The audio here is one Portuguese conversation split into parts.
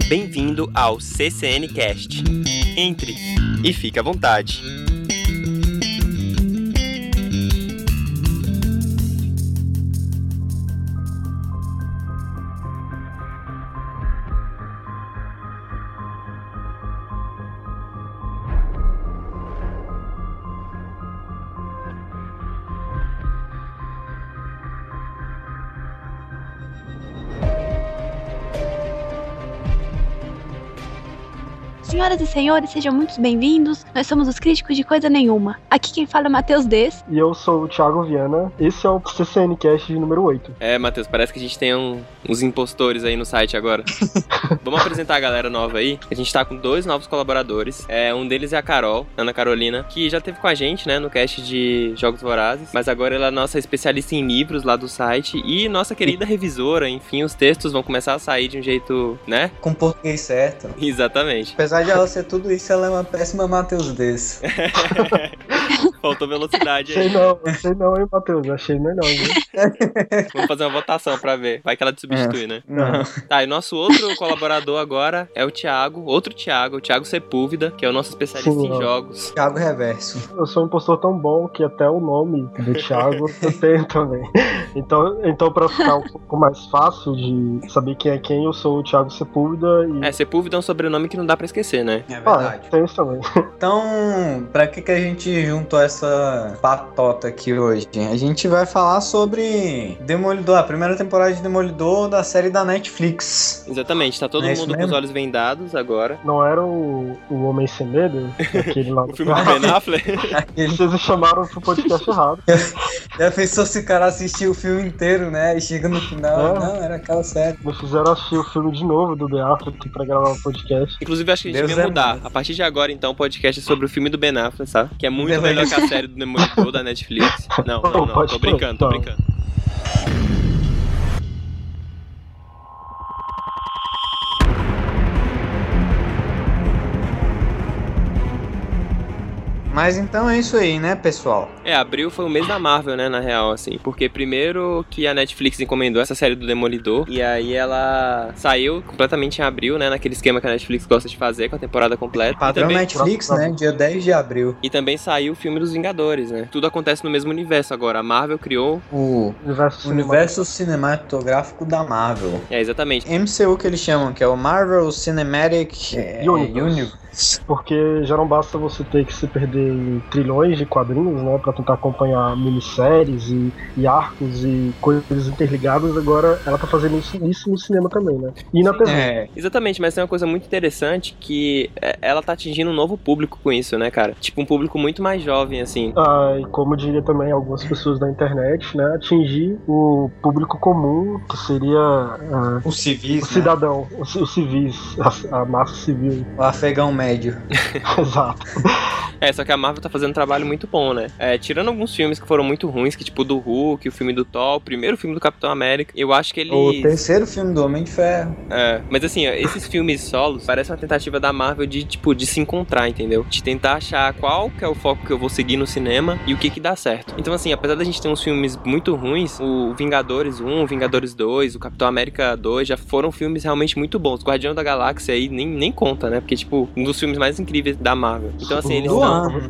Bem-vindo ao CCN Cast. Entre e fique à vontade. Senhoras e senhores, sejam muito bem-vindos. Nós somos os críticos de coisa nenhuma. Aqui quem fala é o Matheus Des. E eu sou o Thiago Viana. Esse é o CCN Cast número 8. É, Matheus, parece que a gente tem uns impostores aí no site agora. Vamos apresentar a galera nova aí. A gente tá com 2 novos colaboradores. Um deles é a Carol, Ana Carolina, que já esteve com a gente, né, no cast de Jogos Vorazes. Mas agora ela é nossa especialista em livros lá do site. E nossa querida revisora. Enfim, os textos vão começar a sair de um jeito, né? Com português certo. Exatamente. Apesar de ela ser tudo isso, ela é uma péssima Matheus desse. Faltou velocidade aí. Achei não, hein, Matheus? Achei melhor, viu? Vamos fazer uma votação pra ver. Vai que ela te substitui, né? Não. Tá, e nosso outro colaborador agora é o Thiago. Outro Thiago, o Thiago Sepúlvida, que é o nosso especialista em jogos. Thiago Reverso. Eu sou um impostor tão bom que até o nome do Thiago eu tenho também. Então, pra ficar um pouco mais fácil de saber quem é quem, eu sou o Thiago Sepúlvida e... Sepúlvida é um sobrenome que não dá pra esquecer, né? É verdade. Tem isso também. Então, pra que a gente juntou essa patota aqui hoje? A gente vai falar sobre Demolidor, a primeira temporada de Demolidor da série da Netflix. Exatamente, tá todo mundo com os olhos vendados agora. Não era o Homem Sem Medo? Aquele lá O filme do Ben Affleck? Vocês chamaram pro podcast errado. Já pensou se o cara assistiu o filme inteiro, né? E chega no final, não, era aquela série. Me fizeram assistir o filme de novo do Ben Affleck pra gravar um podcast. Inclusive, acho que a gente devia mudar. A partir de agora, então, o podcast é sobre o filme do Ben Affleck, sabe? Que é muito melhor que a série do Demolidor da Netflix. Não, tô brincando. Mas então é isso aí, né, pessoal? Abril foi o mês da Marvel, né, na real, assim. Porque primeiro que a Netflix encomendou essa série do Demolidor, e aí ela saiu completamente em abril, né, naquele esquema que a Netflix gosta de fazer, com a temporada completa. Padrão também... Netflix, né, dia 10 de abril. E também saiu o filme dos Vingadores, né. Tudo acontece no mesmo universo agora. A Marvel criou o universo cinematográfico da Marvel. Exatamente. MCU que eles chamam, que é o Marvel Cinematic Universe. Porque já não basta você ter que se perder em trilhões de quadrinhos, né, pra tentar acompanhar minisséries e arcos e coisas interligadas. Agora ela tá fazendo isso no cinema também, né, e na TV. Exatamente, mas tem uma coisa muito interessante que ela tá atingindo um novo público com isso, né, cara? Tipo, um público muito mais jovem, assim. E como diria também algumas pessoas da internet, né, atingir o público comum, que seria os civis, o cidadão, os civis, a massa civil. O afegão médio. Exato. Só que a Marvel tá fazendo um trabalho muito bom, né? Tirando alguns filmes que foram muito ruins, que tipo do Hulk, o filme do Thor, o primeiro filme do Capitão América, eu acho que eles... O terceiro filme do Homem de Ferro. Mas assim, esses filmes solos parecem uma tentativa da Marvel de se encontrar, entendeu? De tentar achar qual que é o foco que eu vou seguir no cinema e o que dá certo. Então assim, apesar da gente ter uns filmes muito ruins, o Vingadores 1, o Vingadores 2, o Capitão América 2 já foram filmes realmente muito bons. O Guardião da Galáxia aí nem conta, né? Porque tipo, um dos filmes mais incríveis da Marvel. Então assim, eles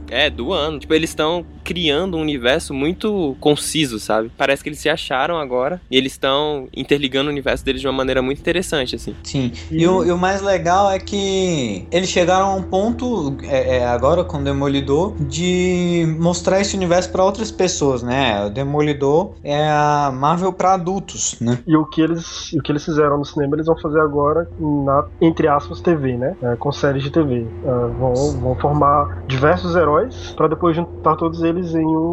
do ano. Tipo, eles estão criando um universo muito conciso, sabe? Parece que eles se acharam agora e eles estão interligando o universo deles de uma maneira muito interessante, assim. Sim. E o mais legal é que eles chegaram a um ponto, agora com o Demolidor, de mostrar esse universo pra outras pessoas, né? O Demolidor é a Marvel pra adultos, né? E o que eles fizeram no cinema, eles vão fazer agora na, entre aspas, TV, né? Com séries de TV. Vão formar diversos heróis pra depois juntar todos eles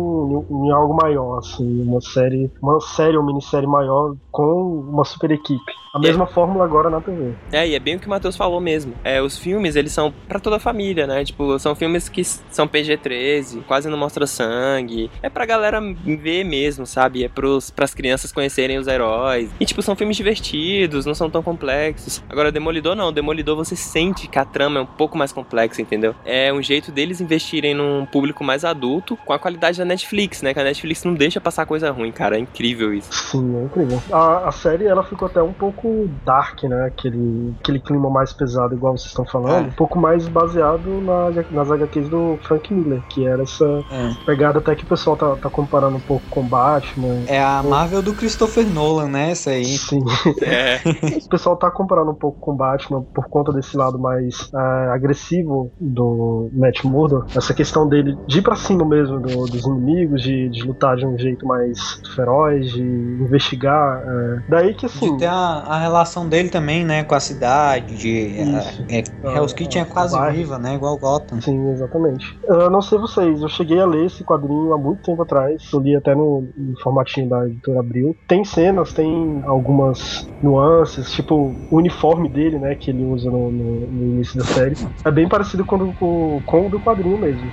em algo maior, assim, uma série ou minissérie maior com uma super equipe. A mesma fórmula agora na TV. E é bem o que o Matheus falou mesmo. Os filmes, eles são pra toda a família, né? Tipo, são filmes que são PG-13, quase não mostra sangue. É pra galera ver mesmo, sabe? É pras crianças conhecerem os heróis. E, tipo, são filmes divertidos, não são tão complexos. Agora, Demolidor não. Demolidor você sente que a trama é um pouco mais complexa, entendeu? É um jeito deles investirem num público mais adulto com a qualidade da Netflix, né? Que a Netflix não deixa passar coisa ruim, cara. É incrível isso. Sim, é incrível. A série, ela ficou até um pouco dark, né? Aquele clima mais pesado, igual vocês estão falando. Um pouco mais baseado nas HQs do Frank Miller, que era essa pegada até que o pessoal tá comparando um pouco com Batman. É a Marvel do Christopher Nolan, né? Essa aí. Sim. O pessoal tá comparando um pouco com Batman por conta desse lado mais agressivo do Matt Murdock. Essa questão dele de ir pra cima mesmo dos inimigos, de lutar de um jeito mais feroz, de investigar. Daí que assim... De ter a relação dele também, né? Com a cidade, Hell's Kitchen é quase viva, né? Igual Gotham. Sim, exatamente. Eu não sei vocês, eu cheguei a ler esse quadrinho há muito tempo atrás. Eu li até no formatinho da editora Abril. Tem cenas, tem algumas nuances, tipo o uniforme dele, né, que ele usa no início da série. É bem parecido com o do quadrinho mesmo.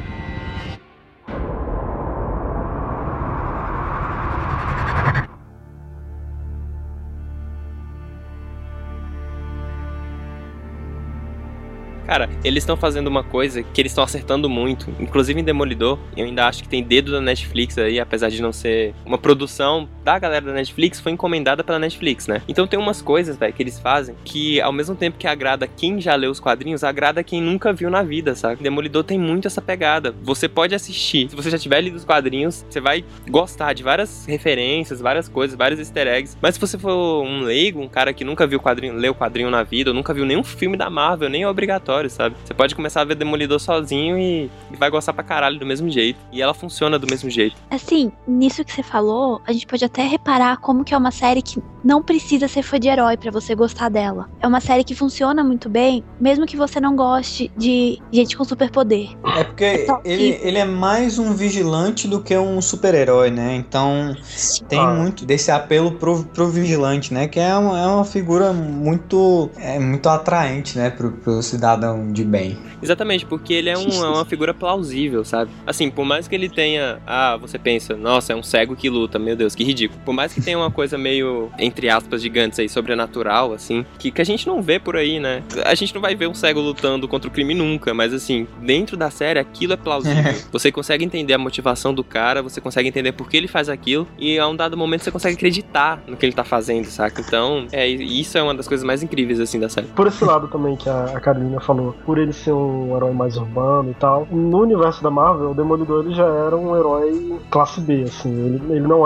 Cara, eles estão fazendo uma coisa que eles estão acertando muito, inclusive em Demolidor. Eu ainda acho que tem dedo da Netflix aí, apesar de não ser uma produção da galera da Netflix, foi encomendada pela Netflix, né? Então tem umas coisas, velho, que eles fazem que, ao mesmo tempo que agrada quem já leu os quadrinhos, agrada quem nunca viu na vida, sabe? Demolidor tem muito essa pegada. Você pode assistir, se você já tiver lido os quadrinhos, você vai gostar de várias referências, várias coisas, vários easter eggs. Mas se você for um leigo, um cara que nunca viu leu o quadrinho na vida, ou nunca viu nenhum filme da Marvel, nem é obrigatório, sabe? Você pode começar a ver Demolidor sozinho e vai gostar pra caralho do mesmo jeito. E ela funciona do mesmo jeito. Assim, nisso que você falou, a gente pode até reparar como que é uma série que não precisa ser fã de herói pra você gostar dela. É uma série que funciona muito bem, mesmo que você não goste de gente com superpoder. É porque ele é mais um vigilante do que um super-herói, né? Então tem muito desse apelo pro vigilante, né? Que é uma figura muito atraente, né? Pro cidadão de bem. Exatamente, porque ele é uma figura plausível, sabe? Assim, por mais que ele tenha... você pensa, nossa, é um cego que luta, meu Deus, que ridículo. Por mais que tenha uma coisa meio, entre aspas, gigantes aí, sobrenatural, assim, que a gente não vê por aí, né? A gente não vai ver um cego lutando contra o crime nunca, mas assim, dentro da série, aquilo é plausível. Você consegue entender a motivação do cara, você consegue entender por que ele faz aquilo, e a um dado momento você consegue acreditar no que ele tá fazendo, saca? Então, isso é uma das coisas mais incríveis, assim, da série. Por esse lado também que a Carolina falou, por ele ser um herói mais urbano e tal, no universo da Marvel, o Demolidor ele já era um herói classe B, assim, ele não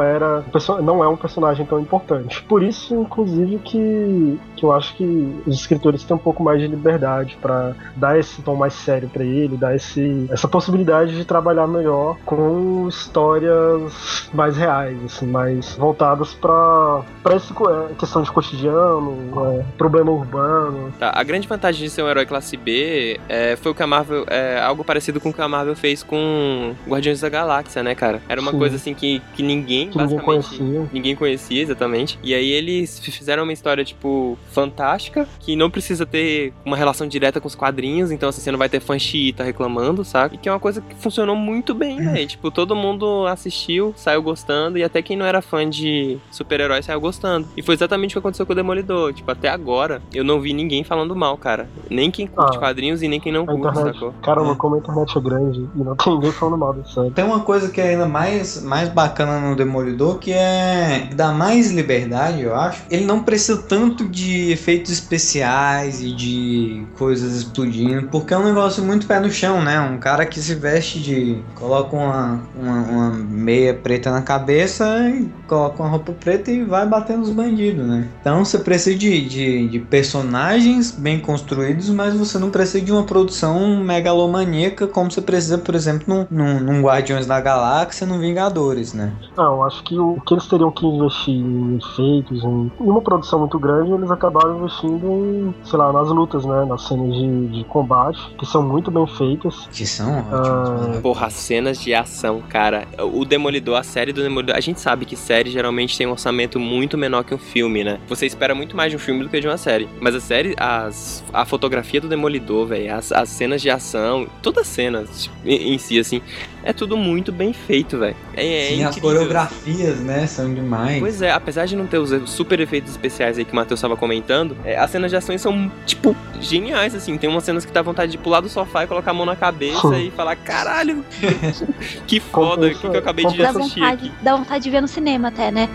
é um personagem tão importante. Por isso, inclusive, que eu acho que os escritores têm um pouco mais de liberdade pra dar esse tom mais sério pra ele, dar essa possibilidade de trabalhar melhor com histórias mais reais, assim, mais voltadas pra essa questão de cotidiano, problema urbano. Tá, a grande vantagem de ser um herói classe B foi o que a Marvel, algo parecido com o que a Marvel fez com Guardiões da Galáxia, né, cara? Era uma coisa assim que ninguém, basicamente, ninguém conhecia, exatamente. E aí eles fizeram uma história, tipo, fantástica, que não precisa ter uma relação direta com os quadrinhos, então assim, você não vai ter fã xiita reclamando, sabe? E que é uma coisa que funcionou muito bem, né? Tipo, todo mundo assistiu, saiu gostando, e até quem não era fã de super-herói saiu gostando. E foi exatamente o que aconteceu com o Demolidor. Tipo, até agora, eu não vi ninguém falando mal, cara. Nem quem curte quadrinhos e nem quem não curte, sacou? Caramba, como a internet é grande e não tem ninguém falando mal dessa série. Tem uma coisa que é ainda mais bacana no Demolidor, que dá mais liberdade, eu acho. Ele não precisa tanto de efeitos especiais e de coisas explodindo, porque é um negócio muito pé no chão, né? Um cara que se veste coloca uma meia preta na cabeça e coloca uma roupa preta e vai bater nos bandidos, né? Então você precisa de personagens bem construídos, mas você não precisa de uma produção megalomaníaca como você precisa, por exemplo, num Guardiões da Galáxia, num Vingadores, né? Não, acho que o que eles teriam que investir em efeitos, em uma produção muito grande, eles acabaram investindo em, sei lá, nas lutas, né? Nas cenas de combate, que são muito bem feitas. Que são ótimas. Porra, cenas de ação, cara. O Demolidor, a série do Demolidor, a gente sabe que série geralmente tem um orçamento muito menor que um filme, né? Você espera muito mais de um filme do que de uma série. Mas a série, a fotografia do Demolidor Demolidor, velho, as cenas de ação, todas as cenas em si, assim, é tudo muito bem feito, velho. Sim, as coreografias, né, são demais. Pois é, apesar de não ter os super efeitos especiais aí que o Matheus estava comentando, as cenas de ações são, tipo, geniais, assim. Tem umas cenas que dá vontade de pular do sofá e colocar a mão na cabeça e falar, caralho, que foda, o que eu acabei de assistir aqui. Dá vontade de ver no cinema até, né?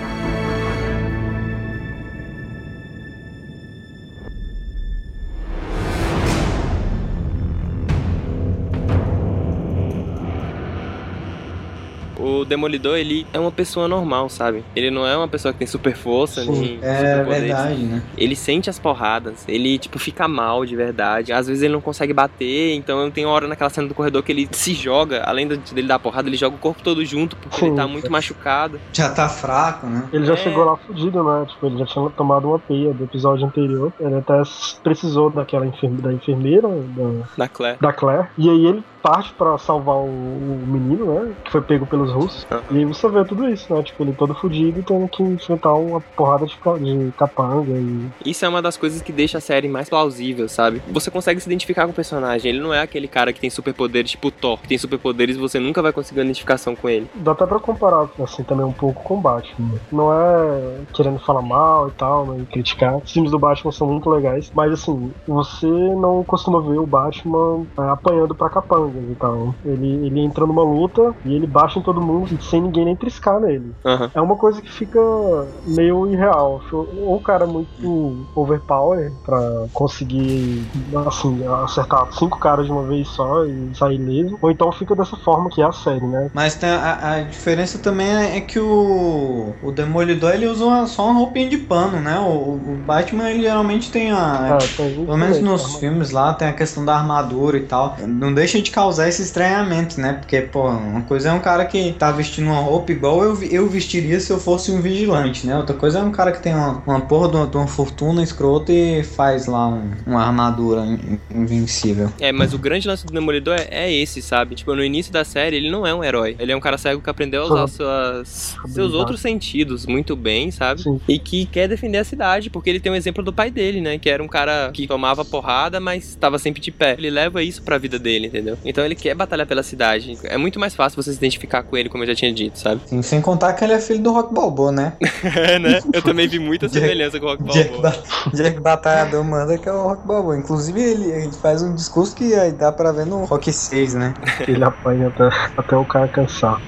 O Demolidor, ele é uma pessoa normal, sabe? Ele não é uma pessoa que tem super força, nem super poderes. Verdade, né? Ele sente as porradas, ele, tipo, fica mal de verdade. Às vezes ele não consegue bater, então tem uma hora naquela cena do corredor que ele se joga, além dele dar porrada, ele joga o corpo todo junto, porque ele tá muito machucado. Já tá fraco, né? Ele já chegou lá fudido, né? Tipo, ele já tinha tomado uma peia do episódio anterior. Ele até precisou da enfermeira, Da Claire. Da Claire. E aí ele parte pra salvar o menino, né? Que foi pego pelos russos. E aí você vê tudo isso, né? Tipo, ele todo fudido e tendo que enfrentar uma porrada de capanga. Isso é uma das coisas que deixa a série mais plausível, sabe? Você consegue se identificar com o personagem. Ele não é aquele cara que tem superpoderes tipo Thor, que tem superpoderes e você nunca vai conseguir uma identificação com ele. Dá até pra comparar, assim, também um pouco com o Batman. Não é querendo falar mal e tal, né? E criticar. Os filmes do Batman são muito legais. Mas, assim, você não costuma ver o Batman apanhando pra capanga e tal. Ele entra numa luta e ele baixa em todo mundo sem ninguém nem triscar nele. Uhum. É uma coisa que fica meio irreal. Ou o cara é muito overpower pra conseguir, assim, acertar 5 caras de uma vez só e sair ileso, ou então fica dessa forma que é a série, né? Mas tem a diferença também é que o Demolidor, ele usa só uma roupinha de pano, né? O Batman, ele geralmente tem pelo menos nos filmes lá, tem a questão da armadura e tal. Não deixa de causar esse estranhamento, né? Porque, pô, uma coisa é um cara que tá vestindo uma roupa igual eu vestiria se eu fosse um vigilante, né? Outra coisa é um cara que tem uma porra de uma fortuna escrota e faz lá uma armadura invencível. Mas o grande lance do Demolidor é esse, sabe? Tipo, no início da série, ele não é um herói. Ele é um cara cego que aprendeu a usar seus outros sentidos muito bem, sabe? Sim. E que quer defender a cidade, porque ele tem um exemplo do pai dele, né? Que era um cara que tomava porrada, mas estava sempre de pé. Ele leva isso pra vida dele, entendeu? Então ele quer batalhar pela cidade. É muito mais fácil você se identificar com ele, como eu já tinha dito, sabe? Sim, sem contar que ele é filho do Rock Balboa, né? Né? Eu também vi muita semelhança com o Rock Balboa. Jack Batalhador manda que é o Rock Balboa. Inclusive, ele faz um discurso que aí dá pra ver no Rock 6, né? Ele apanha até o cara cansar.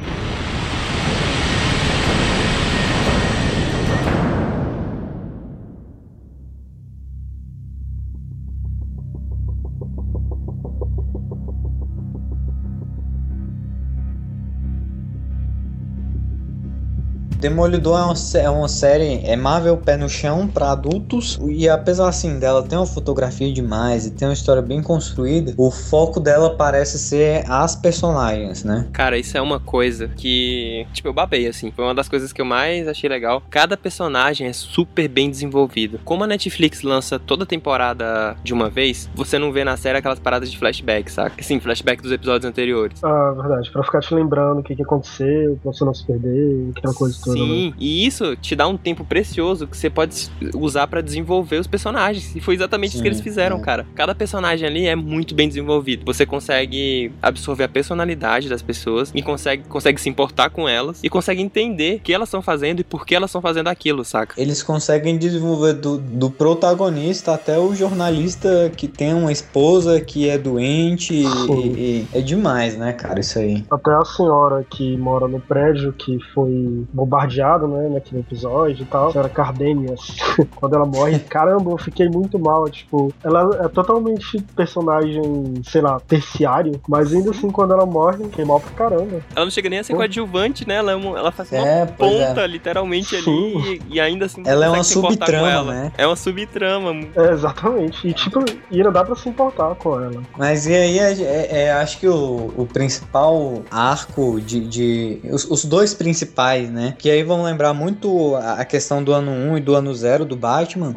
Demolidor é uma série Marvel pé no chão pra adultos, e apesar assim dela ter uma fotografia demais e ter uma história bem construída, o foco dela parece ser as personagens, né? Cara, isso é uma coisa que, tipo, eu babei, assim. Foi uma das coisas que eu mais achei legal. Cada personagem é super bem desenvolvido. Como a Netflix lança toda temporada de uma vez, você não vê na série aquelas paradas de flashback, saca? Assim, flashback dos episódios anteriores. Ah, verdade. Pra ficar te lembrando o que aconteceu, pra você não se perder, aquela coisa toda. Sim, né? E isso te dá um tempo precioso que você pode usar pra desenvolver os personagens. E foi exatamente isso que eles fizeram, cara. Cada personagem ali é muito bem desenvolvido. Você consegue absorver a personalidade das pessoas e consegue se importar com elas e consegue entender o que elas estão fazendo e por que elas estão fazendo aquilo, saca? Eles conseguem desenvolver do protagonista até o jornalista que tem uma esposa que é doente e é demais, né, cara, isso aí. Até a senhora que mora no prédio que foi bombardeada, né, naquele episódio e tal, a senhora Cardenias, quando ela morre, caramba, eu fiquei muito mal, tipo, ela é totalmente personagem, sei lá, terciário, mas ainda assim, quando ela morre, fiquei mal pra caramba. Ela não chega nem a ser coadjuvante, né, ela faz uma ponta, literalmente, ali, e ainda assim ela é uma subtrama, né? É uma subtrama. Exatamente, e tipo, e não dá pra se importar com ela. Mas e aí, acho que o principal arco os dois principais, né, que aí vão lembrar muito a questão do ano 1 e do ano 0 do Batman,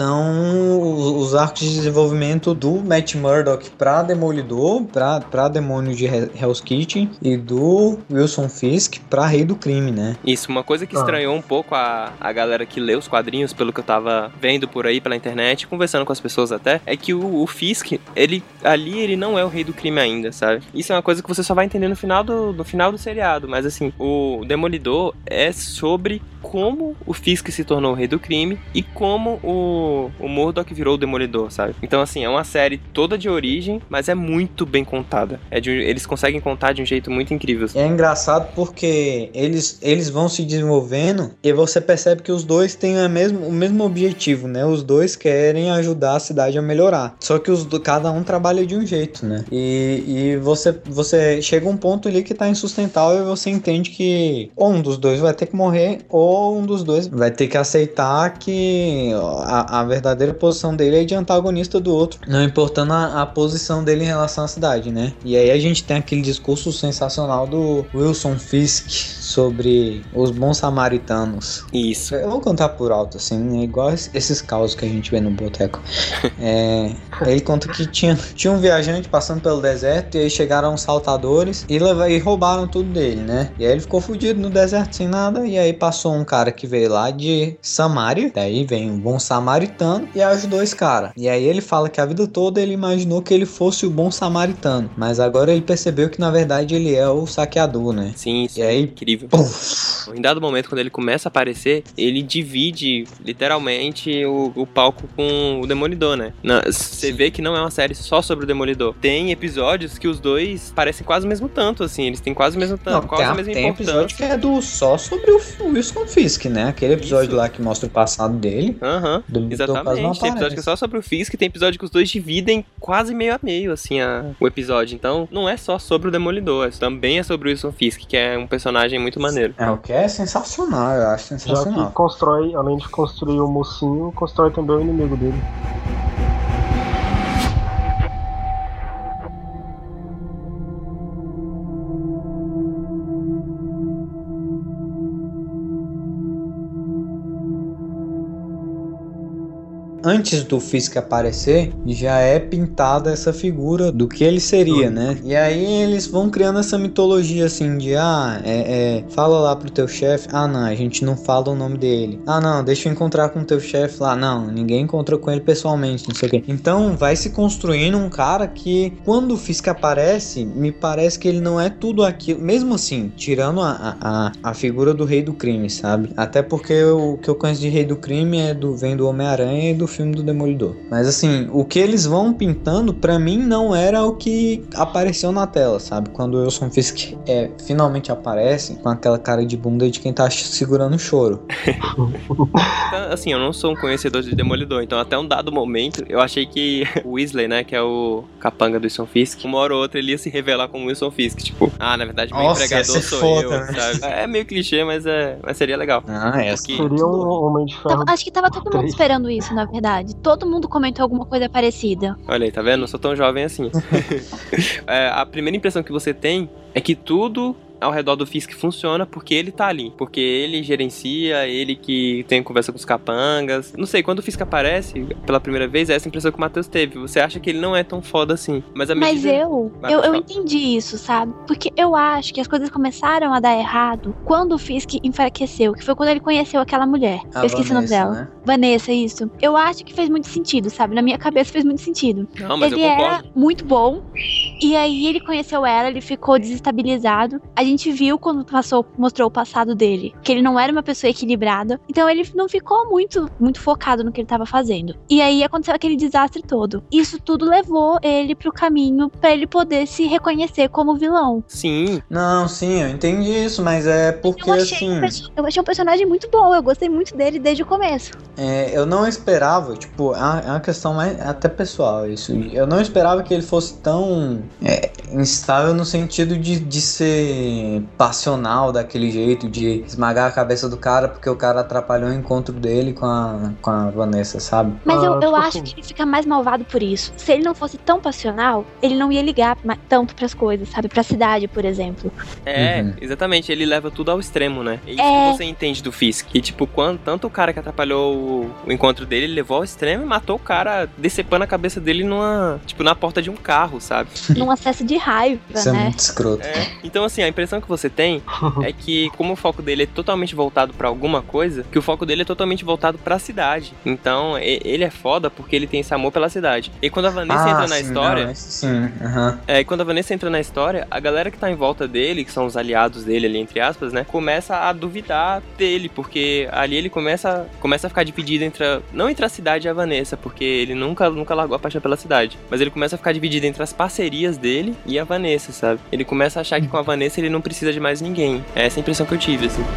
são os arcos de desenvolvimento do Matt Murdock pra Demolidor, pra Demônio de Hell's Kitchen, e do Wilson Fisk pra Rei do Crime, né? Isso, uma coisa que estranhou um pouco a galera que lê os quadrinhos, pelo que eu tava vendo por aí pela internet, conversando com as pessoas até, é que o Fisk, ele não é o Rei do Crime ainda, sabe? Isso é uma coisa que você só vai entender no final do seriado, mas assim, o Demolidor é sobre como o Fisk se tornou o Rei do Crime e como o Murdock virou o Demolidor, sabe? Então assim, é uma série toda de origem, mas é muito bem contada. Eles conseguem contar de um jeito muito incrível. É engraçado porque eles vão se desenvolvendo e você percebe que os dois têm o mesmo objetivo, né? Os dois querem ajudar a cidade a melhorar. Só que cada um trabalha de um jeito, né? E você chega a um ponto ali que tá insustentável e você entende que ou um dos dois vai ter que morrer ou um dos dois vai ter que aceitar que a verdadeira posição dele é de antagonista do outro, não importando a posição dele em relação à cidade, né? E aí a gente tem aquele discurso sensacional do Wilson Fisk sobre os bons samaritanos. Isso. Eu vou contar por alto, assim, né? Igual esses causos que a gente vê no boteco. Ele conta que tinha um viajante passando pelo deserto e aí chegaram uns saltadores e roubaram tudo dele, né? E aí ele ficou fudido no deserto sem nada e aí passou um cara que veio lá de Samaria, daí vem um bom samaritano e ajudou esse cara. E aí ele fala que a vida toda ele imaginou que ele fosse o bom samaritano, mas agora ele percebeu que na verdade ele é o saqueador, né? Sim, isso e aí, é incrível. Em dado momento, quando ele começa a aparecer, ele divide literalmente o palco com o Demolidor, né? Você vê que não é uma série só sobre o Demolidor. Tem episódios que os dois parecem quase o mesmo tanto, assim, eles têm quase o mesmo tanto, quase a mesma tem importância. episódio que é só sobre o Wilson Fisk, né? Aquele episódio Isso. lá que mostra o passado dele. Exatamente. Tem episódio que é só sobre o Fisk, tem episódio que os dois dividem quase meio a meio, assim, o episódio. Então, não é só sobre o Demolidor, também é sobre o Wilson Fisk, que é um personagem muito maneiro. É, o que é sensacional, eu acho sensacional. Já que constrói, além de construir o mocinho, constrói também o inimigo dele. Antes do Fisk aparecer, já é pintada essa figura do que ele seria, né? E aí eles vão criando essa mitologia assim de fala lá pro teu chefe, não, a gente não fala o nome dele. Não, deixa eu encontrar com o teu chefe lá. Não, ninguém encontra com ele pessoalmente, não sei o quê. Então vai se construindo um cara que quando o Fisk aparece, me parece que ele não é tudo aquilo, mesmo assim, tirando a figura do Rei do Crime, sabe? Até porque o que eu conheço de Rei do Crime vem do Homem-Aranha e do filme do Demolidor. Mas assim, o que eles vão pintando, pra mim, não era o que apareceu na tela, sabe? Quando o Wilson Fisk finalmente aparece, com aquela cara de bunda de quem tá segurando o choro. Assim, eu não sou um conhecedor de Demolidor, então até um dado momento, eu achei que o Weasley, né, que é o capanga do Wilson Fisk, uma hora ou outra ele ia se revelar como Wilson Fisk, tipo, na verdade, meu empregador sou eu, né? sabe? É meio clichê, mas seria legal. Seria um Homem de Ferro. Acho que tava todo mundo esperando isso, na verdade. Todo mundo comentou alguma coisa parecida. Olha aí, tá vendo? Não sou tão jovem assim. A primeira impressão que você tem é que tudo ao redor do Fisk funciona porque ele tá ali, porque ele gerencia, ele que tem conversa com os capangas. Não sei, quando o Fisk aparece pela primeira vez, é essa impressão que o Matheus teve. Você acha que ele não é tão foda assim. Mas eu entendi isso, sabe? Porque eu acho que as coisas começaram a dar errado quando o Fisk enfraqueceu, que foi quando ele conheceu aquela mulher. Eu esqueci o nome dela. Né? Vanessa, isso. Eu acho que fez muito sentido, sabe? Na minha cabeça fez muito sentido. Não, mas ele eu concordo. Era muito bom, e aí ele conheceu ela, ele ficou desestabilizado. A gente viu quando mostrou o passado dele, que ele não era uma pessoa equilibrada, então ele não ficou muito focado no que ele tava fazendo. E aí aconteceu aquele desastre todo. Isso tudo levou ele pro caminho pra ele poder se reconhecer como vilão. Sim. Não, sim, eu entendi isso, mas é porque eu achei um personagem muito bom, eu gostei muito dele desde o começo. Eu não esperava, tipo, é uma questão mais até pessoal isso. Eu não esperava que ele fosse tão instável no sentido de ser passional daquele jeito, de esmagar a cabeça do cara porque o cara atrapalhou o encontro dele com a Vanessa, sabe? Mas eu tipo acho assim. que ele fica mais malvado por isso. Se ele não fosse tão passional, ele não ia ligar tanto pras coisas, sabe? Pra cidade, por exemplo. Exatamente, ele leva tudo ao extremo, né? É isso que você entende do Fisk. Que, tipo, tanto o cara que atrapalhou o encontro dele, ele levou ao extremo e matou o cara decepando a cabeça dele na porta de um carro, sabe? Num acesso de raiva, Isso né? é muito escroto. Então, assim, a impressão que você tem é que, como o foco dele é totalmente voltado pra alguma coisa, que o foco dele é totalmente voltado pra cidade. Então, ele é foda porque ele tem esse amor pela cidade. E quando a Vanessa entra na história... quando a Vanessa entra na história, a galera que tá em volta dele, que são os aliados dele ali, entre aspas, né? Começa a duvidar dele, porque ali ele começa a ficar dividido não entre a cidade e a Vanessa, porque ele nunca largou a paixão pela cidade. Mas ele começa a ficar dividido entre as parcerias dele e a Vanessa, sabe? Ele começa a achar que com a Vanessa ele não precisa de mais ninguém. É essa a impressão que eu tive, assim.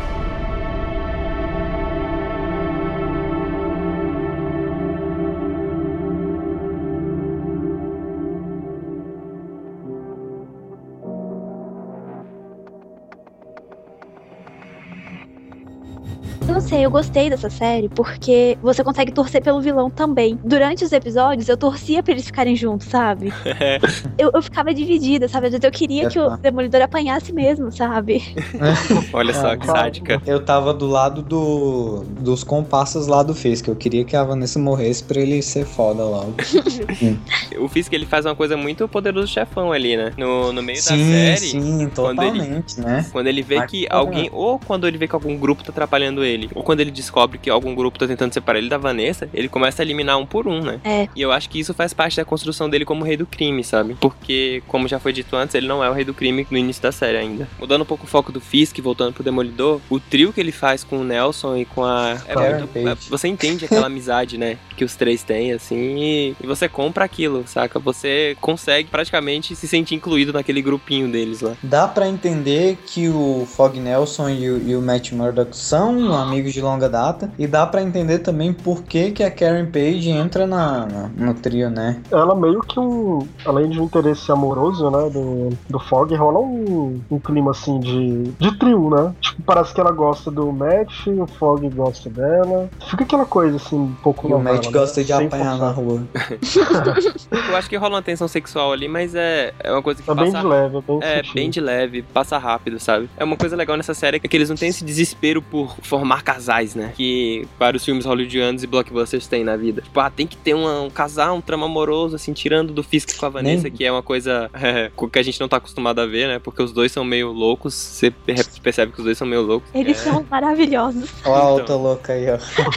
Eu não sei, eu gostei dessa série porque você consegue torcer pelo vilão também. Durante os episódios, eu torcia pra eles ficarem juntos, sabe? eu ficava dividida, sabe? Às vezes eu queria que o Demolidor apanhasse mesmo, sabe? Olha só, que sádica. Eu tava do lado dos comparsas lá do Fisk. Eu queria que a Vanessa morresse pra ele ser foda logo. O Fisk, ele faz uma coisa muito poderoso chefão ali, né? No meio da série. Sim, totalmente, né? Quando ele vê que alguém... Ou quando ele vê que algum grupo tá atrapalhando ele, ou quando ele descobre que algum grupo tá tentando separar ele da Vanessa, ele começa a eliminar um por um, né? E eu acho que isso faz parte da construção dele como rei do crime, sabe? Porque, como já foi dito antes, ele não é o rei do crime no início da série ainda. Mudando um pouco o foco do Fisk, voltando pro Demolidor, o trio que ele faz com o Nelson e com a... Você entende aquela amizade, né? Que os três têm, assim, e você compra aquilo, saca? Você consegue praticamente se sentir incluído naquele grupinho deles lá. Dá pra entender que o Fog Nelson e o Matt Murdock são amigos de longa data, e dá pra entender também por que a Karen Page entra no trio, né? Ela meio que além de um interesse amoroso, né, do Fog, rola um clima assim de trio, né? Tipo, parece que ela gosta do Matt, o Fog gosta dela. Fica aquela coisa assim, um pouco novela, o Matt gosta de apanhar na rua. Eu acho que rola uma tensão sexual ali, mas é uma coisa que passa... bem de leve, bem de leve, passa rápido, sabe? É uma coisa legal nessa série que eles não têm esse desespero por formar casais, né? Que vários filmes hollywoodianos e blockbusters têm na vida. Tipo, tem que ter um casal, um trama amoroso, assim, tirando do Fisk com a Vanessa, que é uma coisa que a gente não tá acostumado a ver, né? Porque os dois são meio loucos, você percebe que os dois são meio loucos. Eles são maravilhosos. Olha a outra louca aí, ó.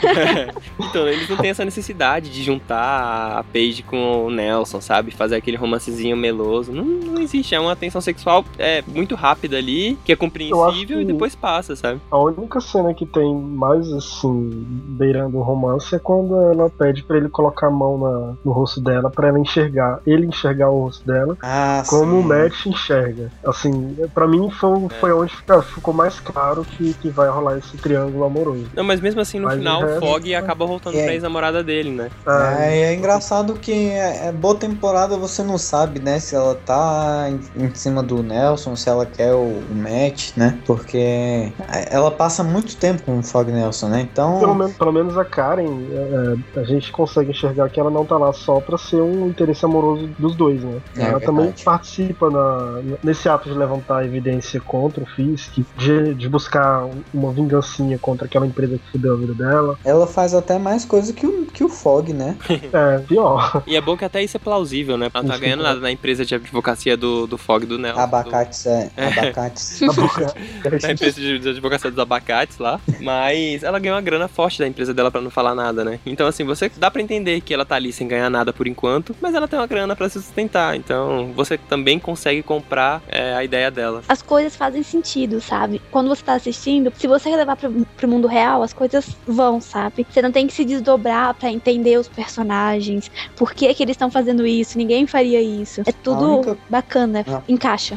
Então, eles não têm essa necessidade de juntar a Paige com o Nelson, sabe? Fazer aquele romancezinho meloso. Não existe, é uma tensão sexual muito rápida ali, que é compreensível e depois passa, sabe? A única cena que tem mais, assim, beirando o romance é quando ela pede pra ele colocar a mão no rosto dela pra ela enxergar o rosto dela como o Matt enxerga. Assim, pra mim foi onde ficou mais claro que vai rolar esse triângulo amoroso. Não, mas mesmo assim, no final, o Fog acaba voltando pra ex-namorada dele, né? É engraçado que boa temporada, você não sabe, né, se ela tá em cima do Nelson, se ela quer o Matt, né? Porque ela passa muito tempo com o Fog Nelson, né? Então... Pelo menos a Karen, a gente consegue enxergar que ela não tá lá só pra ser um interesse amoroso dos dois, né? Ela também participa nesse ato de levantar a evidência contra o Fisk, de buscar uma vingancinha contra aquela empresa que fudeu a vida dela. Ela faz até mais coisa que o Fog, né? Pior. E é bom que até isso é plausível, né? Ela não tá ganhando nada na empresa de advocacia do Fog, do Nelson. Abacates, abacates. Na empresa de advocacia dos abacates lá. Mas ela ganhou uma grana forte da empresa dela pra não falar nada, né? Então, assim, você dá pra entender que ela tá ali sem ganhar nada por enquanto, mas ela tem uma grana pra se sustentar. Então, você também consegue comprar a ideia dela. As coisas fazem sentido, sabe? Quando você tá assistindo, se você levar pro mundo real, as coisas vão, sabe? Você não tem que se desdobrar pra entender os personagens, por que eles estão fazendo isso, ninguém faria isso. É tudo bacana, encaixa.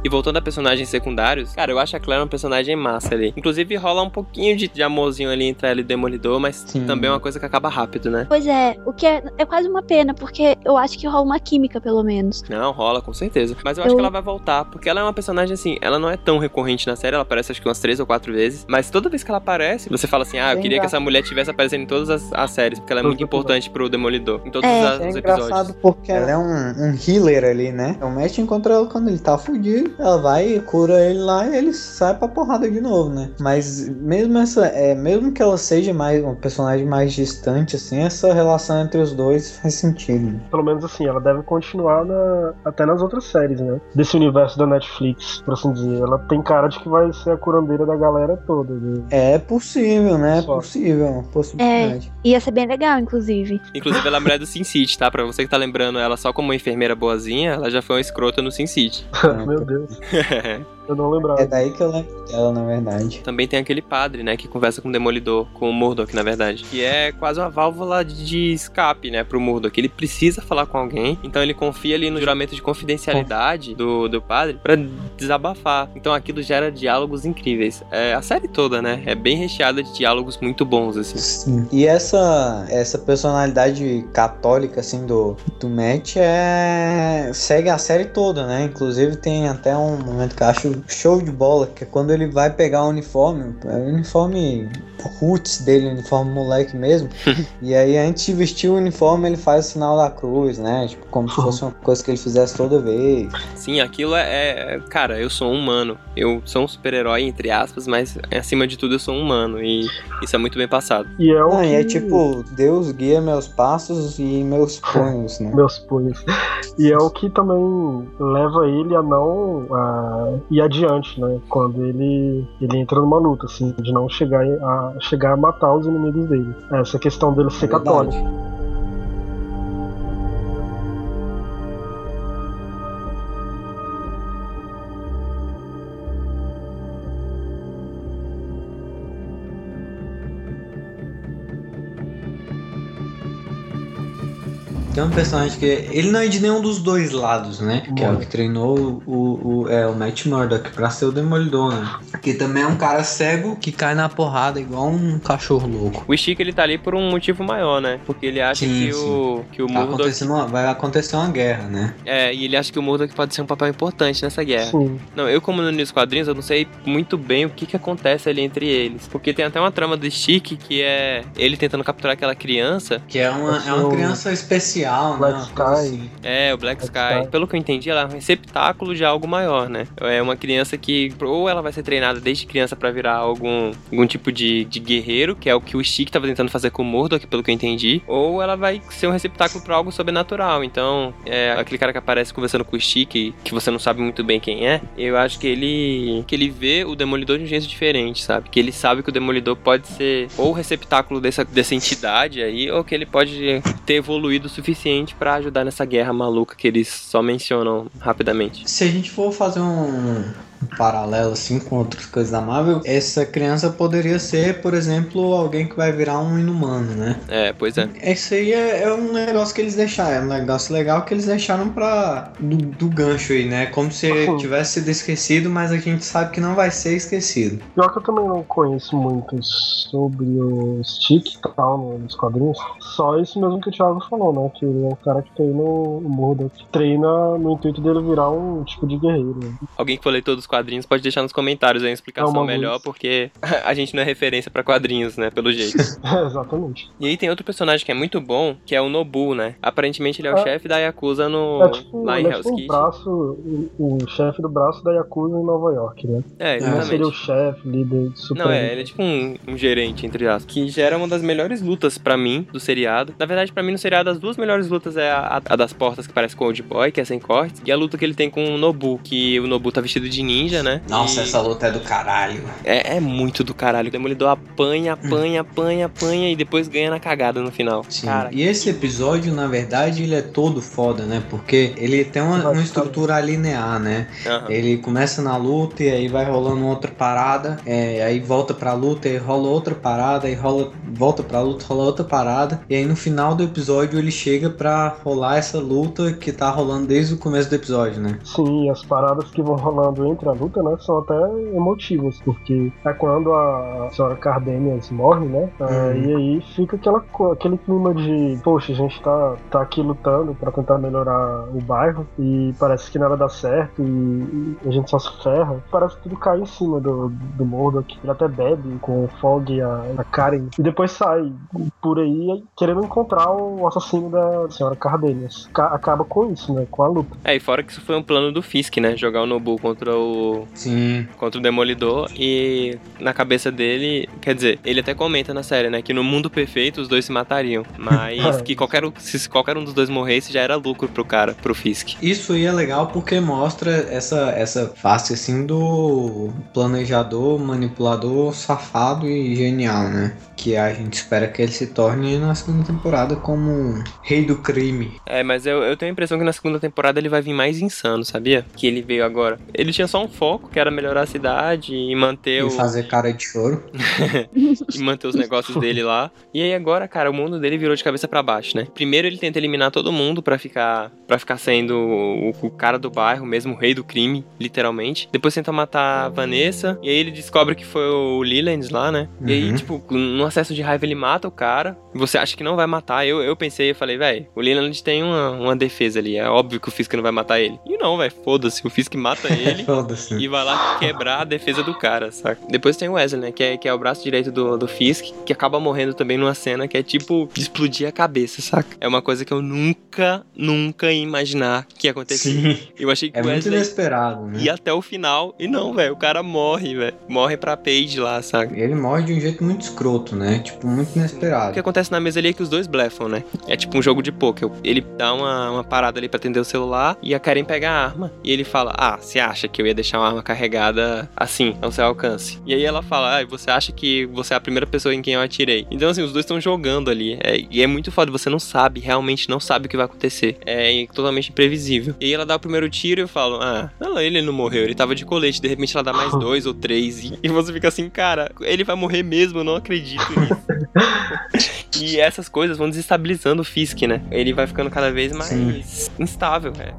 E voltando a personagens secundários, cara, eu acho a Claire uma personagem massa ali. Inclusive rola um pouquinho de amorzinho ali entre ela e o Demolidor, mas também é uma coisa que acaba rápido, né? Pois é, o que é quase uma pena, porque eu acho que rola uma química, pelo menos. Não, rola, com certeza. Mas eu acho que ela vai voltar, porque ela é uma personagem assim, ela não é tão recorrente na série, ela aparece acho que umas 3 ou 4 vezes, mas toda vez que ela aparece, você fala assim, eu queria que essa mulher tivesse aparecendo em todas as séries, porque ela é muito importante pro Demolidor, em todos os episódios. É engraçado porque ela é um healer ali, né? O Matt encontra ela quando ele tá fudido, ela vai e cura ele lá e ele sai pra porrada de novo, né? Mas mesmo que ela seja mais um personagem mais distante, assim, essa relação entre os dois faz sentido. Pelo menos assim, ela deve continuar até nas outras séries, né? Desse universo da Netflix, por assim dizer. Ela tem cara de que vai ser a curandeira da galera toda. Né? É possível, né? É possível, uma possibilidade. Ia ser bem legal, inclusive. Inclusive, ela é a mulher do Sin City, tá? Pra você que tá lembrando ela só como uma enfermeira boazinha, ela já foi uma escrota no Sin City. Meu Deus. Eu não lembrava. É daí que eu lembro dela, na verdade. Também tem aquele padre, né, que conversa com o Demolidor, com o Murdock, na verdade. Que é quase uma válvula de escape, né, pro Murdock. Ele precisa falar com alguém, então ele confia ali no juramento de confidencialidade do padre pra desabafar. Então aquilo gera diálogos incríveis. A série toda, né, é bem recheada de diálogos muito bons, assim. Sim. E essa personalidade católica, assim, do Matt segue a série toda, né? Inclusive tem até um momento que eu acho show de bola, que é quando ele vai pegar o uniforme roots dele, o uniforme moleque mesmo, e aí antes de vestir o uniforme ele faz o sinal da cruz, né, tipo, como se fosse uma coisa que ele fizesse toda vez. Sim, aquilo cara, eu sou um humano, eu sou um super-herói, entre aspas, mas acima de tudo eu sou um humano, e isso é muito bem passado. E é tipo, Deus guia meus passos e meus punhos, né? Meus punhos. E é o que também leva ele a não ir adiante, né? Quando ele entra numa luta, assim, de não chegar a matar os inimigos dele. Essa questão dele ser católico. Tem um personagem que ele não é de nenhum dos dois lados, né? Que é o que treinou o Matt Murdock pra ser o Demolidor, né? Que também é um cara cego que cai na porrada igual um cachorro louco. O Stick, ele tá ali por um motivo maior, né? Porque ele acha que o Murdock... Vai acontecer uma guerra, né? E ele acha que o Murdock pode ser um papel importante nessa guerra. Sim. Não, eu como nos quadrinhos, eu não sei muito bem o que acontece ali entre eles. Porque tem até uma trama do Stick que é ele tentando capturar aquela criança. Que é uma criança especial. Black né? Sky. Assim. O Black Sky. Pelo que eu entendi, ela é um receptáculo de algo maior, né? É uma criança que ou ela vai ser treinada desde criança pra virar algum tipo de guerreiro, que é o que o Stick tava tentando fazer com o Murdock, pelo que eu entendi, ou ela vai ser um receptáculo pra algo sobrenatural. Então, aquele cara que aparece conversando com o Stick, que você não sabe muito bem quem é, eu acho que ele vê o Demolidor de um jeito diferente, sabe? Que ele sabe que o Demolidor pode ser ou o receptáculo dessa entidade aí, ou que ele pode ter evoluído o suficiente pra ajudar nessa guerra maluca que eles só mencionam rapidamente. Se a gente for fazer um paralelo assim com outras coisas da Marvel, essa criança poderia ser, por exemplo, alguém que vai virar um inumano, né? Pois é. Esse aí é um negócio que eles deixaram, é um negócio legal que eles deixaram do gancho aí, né? Como se tivesse sido esquecido, mas a gente sabe que não vai ser esquecido. Pior que eu também não conheço muito sobre o Stick e tal nos quadrinhos, só isso mesmo que o Thiago falou, né? Que ele é um cara que treina o Murdock, que treina no intuito dele virar um tipo de guerreiro. Né? Alguém que for ler todos os quadrinhos pode deixar nos comentários aí uma explicação melhor, porque a gente não é referência pra quadrinhos, né, pelo jeito. Exatamente. E aí tem outro personagem que é muito bom, que é o Nobu, né? Aparentemente ele é o chefe da Yakuza lá em Hell's Kitchen. O chefe do braço da Yakuza em Nova York, né? Exatamente. Ele não seria o chefe, líder supremo. Não, ele é tipo um gerente, entre aspas, que gera uma das melhores lutas pra mim, do seriado. Na verdade, pra mim, no seriado, as duas melhores lutas é a das portas, que parece com o Old Boy, que é sem cortes, e a luta que ele tem com o Nobu, que o Nobu tá vestido de ninja, ninja, né? Nossa, essa luta é do caralho. É muito do caralho. O Demolidor apanha e depois ganha na cagada no final. Sim. Cara, E esse episódio, na verdade, ele é todo foda, né? Porque ele tem uma estrutura linear, né? Ele começa na luta e aí vai rolando outra parada, aí volta pra luta e rola outra parada, aí volta pra luta, rola outra parada, e aí no final do episódio ele chega pra rolar essa luta que tá rolando desde o começo do episódio, né? Sim, as paradas que vão rolando entre a luta, né, são até emotivas, porque é quando a senhora Cardenias morre, né, e aí fica aquele clima de, poxa, a gente tá aqui lutando pra tentar melhorar o bairro e parece que nada dá certo e a gente só se ferra. Parece que tudo cai em cima do Murdock. Ele até bebe com o Fog e a Karen e depois sai por aí querendo encontrar o assassino da senhora Cardenias. Acaba com isso, né, com a luta. E fora que isso foi um plano do Fisk, né, jogar o Nobu contra o Demolidor, e na cabeça dele, quer dizer, ele até comenta na série, né, que no mundo perfeito os dois se matariam, mas que se qualquer um dos dois morresse já era lucro pro Fisk. Isso aí é legal porque mostra essa face assim do planejador, manipulador, safado e genial, né? Que a gente espera que ele se torne na segunda temporada como rei do crime. Mas eu tenho a impressão que na segunda temporada ele vai vir mais insano, sabia? Que ele veio agora. Ele tinha só um foco, que era melhorar a cidade e manter fazer cara de choro. E manter os negócios dele lá. E aí agora, cara, o mundo dele virou de cabeça pra baixo, né? Primeiro ele tenta eliminar todo mundo pra ficar sendo o cara do bairro, mesmo o rei do crime, literalmente. Depois tenta matar a Vanessa. E aí ele descobre que foi o Leland lá, né? E aí, tipo, num acesso de raiva ele mata o cara. Você acha que não vai matar. Eu pensei, eu falei, velho, o Leland tem uma defesa ali. É óbvio que o Fisk não vai matar ele. E não, velho, foda-se. O Fisk mata ele e vai lá quebrar a defesa do cara, saca? Depois tem o Wesley, né? Que é o braço direito do Fisk, que acaba morrendo também numa cena que é tipo de explodir a cabeça, saca? É uma coisa que eu nunca ia imaginar que ia acontecer. Sim. Eu achei que o muito Wesley inesperado, né? ia até o final. E não, velho, o cara morre, velho. Morre pra Paige lá, saca? Ele morre de um jeito muito escroto, né? Tipo, muito inesperado. O que acontece na mesa ali é que os dois blefam, né? É tipo um jogo de poker. Ele dá uma parada ali pra atender o celular e a Karen pega a arma e ele fala, você acha que eu ia deixar uma arma carregada assim, ao seu alcance? E aí ela fala, você acha que você é a primeira pessoa em quem eu atirei? Então assim, os dois estão jogando ali. E é muito foda, você não sabe, realmente não sabe o que vai acontecer. É totalmente imprevisível. E aí ela dá o primeiro tiro e eu falo, ele não morreu, ele tava de colete, de repente ela dá mais 2 ou 3 e você fica assim, cara, ele vai morrer mesmo, eu não acredito nisso. E essas coisas vão desestabilizando o Fisk, né? Ele vai ficando cada vez mais instável, né?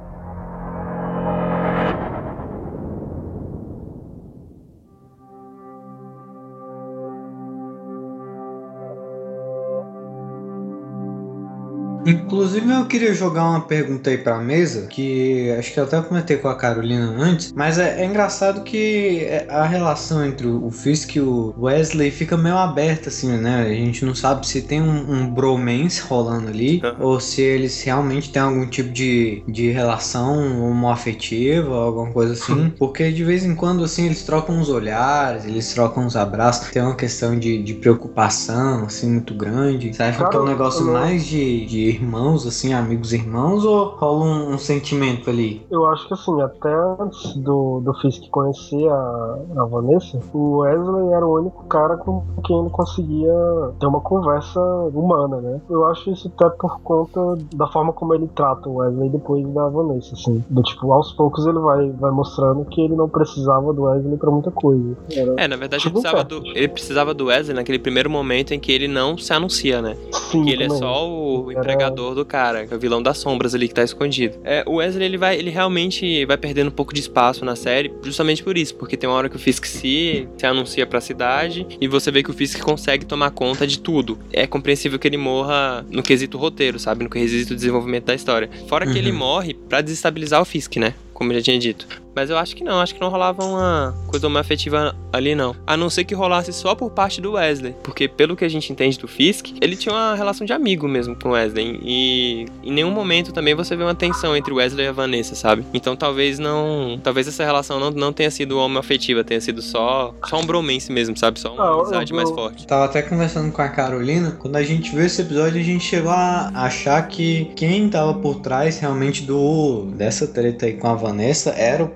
Inclusive eu queria jogar uma pergunta aí pra mesa, que acho que eu até comentei com a Carolina antes, mas é engraçado que a relação entre o Fisk e o Wesley fica meio aberta assim, né? A gente não sabe se tem um bromance rolando ali, ou se eles realmente têm algum tipo de relação homoafetiva, alguma coisa assim, porque de vez em quando assim eles trocam uns olhares, eles trocam uns abraços, tem uma questão de preocupação assim muito grande. Você acha que é um negócio mais de irmãos, assim, amigos irmãos, ou rola um sentimento ali? Eu acho que assim, até antes do Fisk conhecer a Vanessa, o Wesley era o único cara com quem ele conseguia ter uma conversa humana, né? Eu acho isso até por conta da forma como ele trata o Wesley depois da Vanessa, assim. Tipo, aos poucos ele vai mostrando que ele não precisava do Wesley pra muita coisa. Na verdade ele precisava do Wesley naquele primeiro momento em que ele não se anuncia, né? Sim, que ele é só o empregador do cara, que é o vilão das sombras ali que tá escondido. O Wesley, ele realmente vai perdendo um pouco de espaço na série, justamente por isso, porque tem uma hora que o Fisk se anuncia pra cidade e você vê que o Fisk consegue tomar conta de tudo. É compreensível que ele morra no quesito roteiro, sabe? No quesito desenvolvimento da história. Fora que ele morre pra desestabilizar o Fisk, né? Como eu já tinha dito. Mas eu acho que não rolava uma coisa mais afetiva ali, não. A não ser que rolasse só por parte do Wesley. Porque pelo que a gente entende do Fisk, ele tinha uma relação de amigo mesmo com o Wesley. E em nenhum momento também você vê uma tensão entre o Wesley e a Vanessa, sabe? Então talvez essa relação não tenha sido homoafetiva, tenha sido só um bromance mesmo, sabe? Só uma amizade mais forte. Tava até conversando com a Carolina, quando a gente viu esse episódio, a gente chegou a achar que quem tava por trás realmente dessa treta aí com a Vanessa era o próprio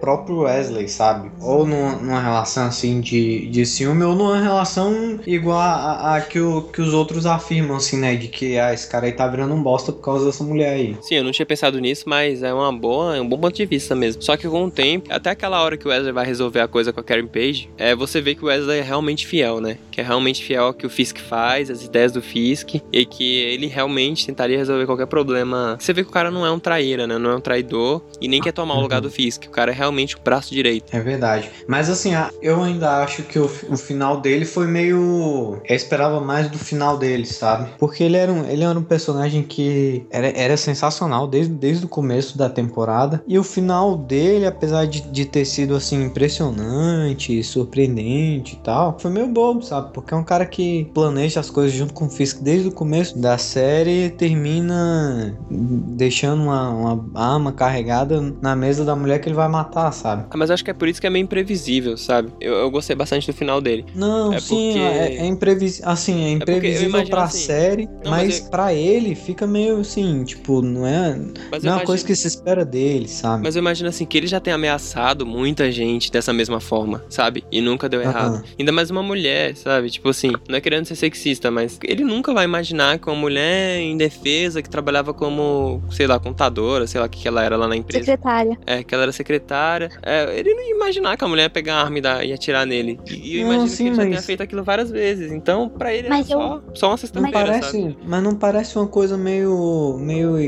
próprio Wesley, sabe? Ou numa relação assim de ciúme, ou numa relação igual a que os outros afirmam, assim, né? De que esse cara aí tá virando um bosta por causa dessa mulher aí. Sim, eu não tinha pensado nisso, mas é um bom ponto de vista mesmo. Só que com o tempo, até aquela hora que o Wesley vai resolver a coisa com a Karen Page, você vê que o Wesley é realmente fiel, né? Que é realmente fiel ao que o Fisk faz, as ideias do Fisk, e que ele realmente tentaria resolver qualquer problema. Você vê que o cara não é um traíra, né? Não é um traidor e nem quer tomar o lugar do Fisk. O cara é realmente o braço direito. É verdade. Mas assim, eu ainda acho que o final dele foi meio... Eu esperava mais do final dele, sabe? Porque ele era um personagem que era sensacional desde o começo da temporada. E o final dele, apesar de ter sido assim impressionante, surpreendente e tal, foi meio bobo, sabe? Porque é um cara que planeja as coisas junto com o Fisk desde o começo da série e termina deixando uma arma carregada na mesa da mulher que ele vai matar, sabe? Mas eu acho que é por isso que é meio imprevisível, sabe? Eu gostei bastante do final dele. Não, sim, porque... é imprevisível. Assim, é imprevisível pra assim, série, mas pra ele fica meio assim, tipo, não é uma coisa que se espera dele, sabe? Mas eu imagino assim, que ele já tem ameaçado muita gente dessa mesma forma, sabe? E nunca deu errado. Ainda mais uma mulher, sabe? Tipo assim, não é querendo ser sexista, mas ele nunca vai imaginar que uma mulher indefesa que trabalhava como, sei lá, contadora, sei lá o que ela era lá na empresa. Secretária. Que ela era secretária. Ele não ia imaginar que a mulher ia pegar a arma e atirar nele. E eu imagino que ele já tenha feito aquilo várias vezes. Então, pra ele é só uma sexta-feira, sabe? Mas não parece uma coisa meio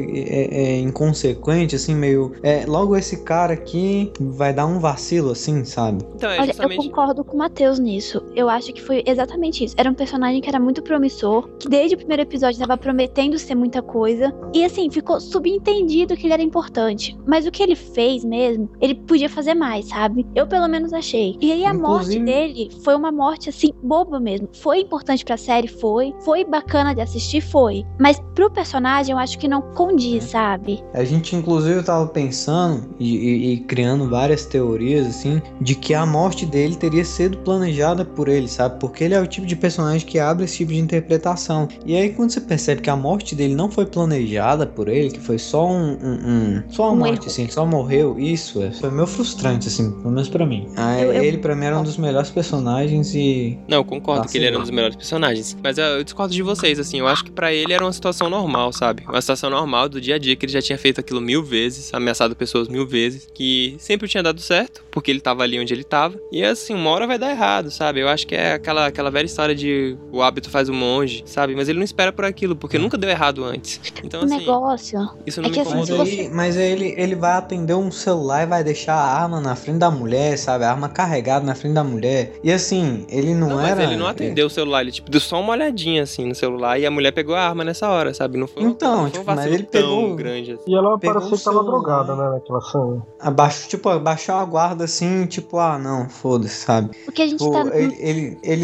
inconsequente, assim, meio... logo esse cara aqui vai dar um vacilo, assim, sabe? Então, Olha, eu concordo com o Matheus nisso. Eu acho que foi exatamente isso. Era um personagem que era muito promissor, que desde o primeiro episódio tava prometendo ser muita coisa. E assim, ficou subentendido que ele era importante. Mas o que ele fez mesmo, ele podia fazer mais, sabe? Eu pelo menos achei. E aí a morte dele foi uma morte, assim, boba mesmo. Foi importante pra série? Foi. Foi bacana de assistir? Foi. Mas pro personagem eu acho que não condiz, sabe? A gente inclusive tava pensando e criando várias teorias, assim, de que a morte dele teria sido planejada por ele, sabe? Porque ele é o tipo de personagem que abre esse tipo de interpretação. E aí quando você percebe que a morte dele não foi planejada por ele, que foi só só uma morte, assim, ele só morreu, isso foi meio frustrante, assim, pelo menos pra mim. Ele pra mim era um dos melhores personagens e... Não, eu concordo que ele era um dos melhores personagens. Mas eu discordo de vocês, assim, eu acho que pra ele era uma situação normal, sabe? Uma situação normal do dia a dia, que ele já tinha feito aquilo 1000 vezes, ameaçado pessoas 1000 vezes, que sempre tinha dado certo, porque ele tava ali onde ele tava. E assim, uma hora vai dar errado, sabe? Eu acho que é aquela velha história de o hábito faz o monge, sabe? Mas ele não espera por aquilo, porque nunca deu errado antes. Então, assim... Isso não me incomoda. Mas ele vai atender um celular e vai deixar a arma na frente da mulher, sabe? A arma carregada na frente da mulher. E assim, ele não era... Mas ele não atendeu o celular, ele tipo deu só uma olhadinha assim no celular e a mulher pegou a arma nessa hora, sabe? Não foi então, não foi um vacilo mas ele tão pegou grande assim. E ela parecia que tava drogada, né, naquela cena. Abaixou a guarda assim, tipo, não, foda-se, sabe? Porque a gente ele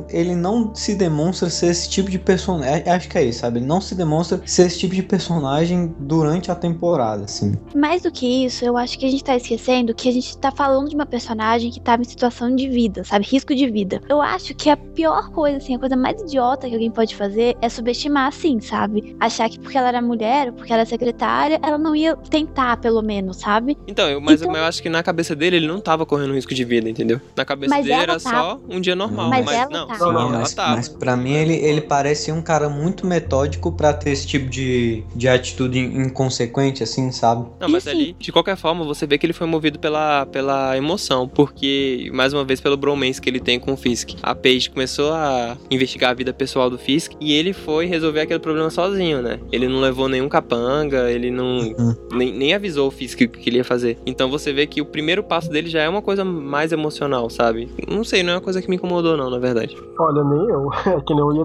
não se demonstra ser esse tipo de personagem. Acho que é isso, sabe? Ele não se demonstra ser esse tipo de personagem durante a temporada, assim. Mais do que isso, eu acho que a gente tá esquecendo que a gente tá falando de uma personagem que tava em situação de vida, sabe? Risco de vida. Eu acho que a pior coisa, assim, a coisa mais idiota que alguém pode fazer é subestimar, assim, sabe? Achar que porque ela era mulher, ou porque ela era secretária, ela não ia tentar, pelo menos, sabe? Então, eu acho que na cabeça dele, ele não tava correndo risco de vida, entendeu? Na cabeça dele era só um dia normal. Mas ela tava. Mas pra mim, ele parece um cara muito metódico pra ter esse tipo de atitude inconsequente, assim, sabe? Não, mas ali, de qualquer forma, você vê que ele foi movido pela emoção, porque, mais uma vez, pelo bromance que ele tem com o Fisk. A Paige começou a investigar a vida pessoal do Fisk e ele foi resolver aquele problema sozinho, né? Ele não levou nenhum capanga, ele não... nem avisou o Fisk o que ele ia fazer. Então você vê que o primeiro passo dele já é uma coisa mais emocional, sabe? Não sei, não é uma coisa que me incomodou não, na verdade. Olha, nem eu. É que nem eu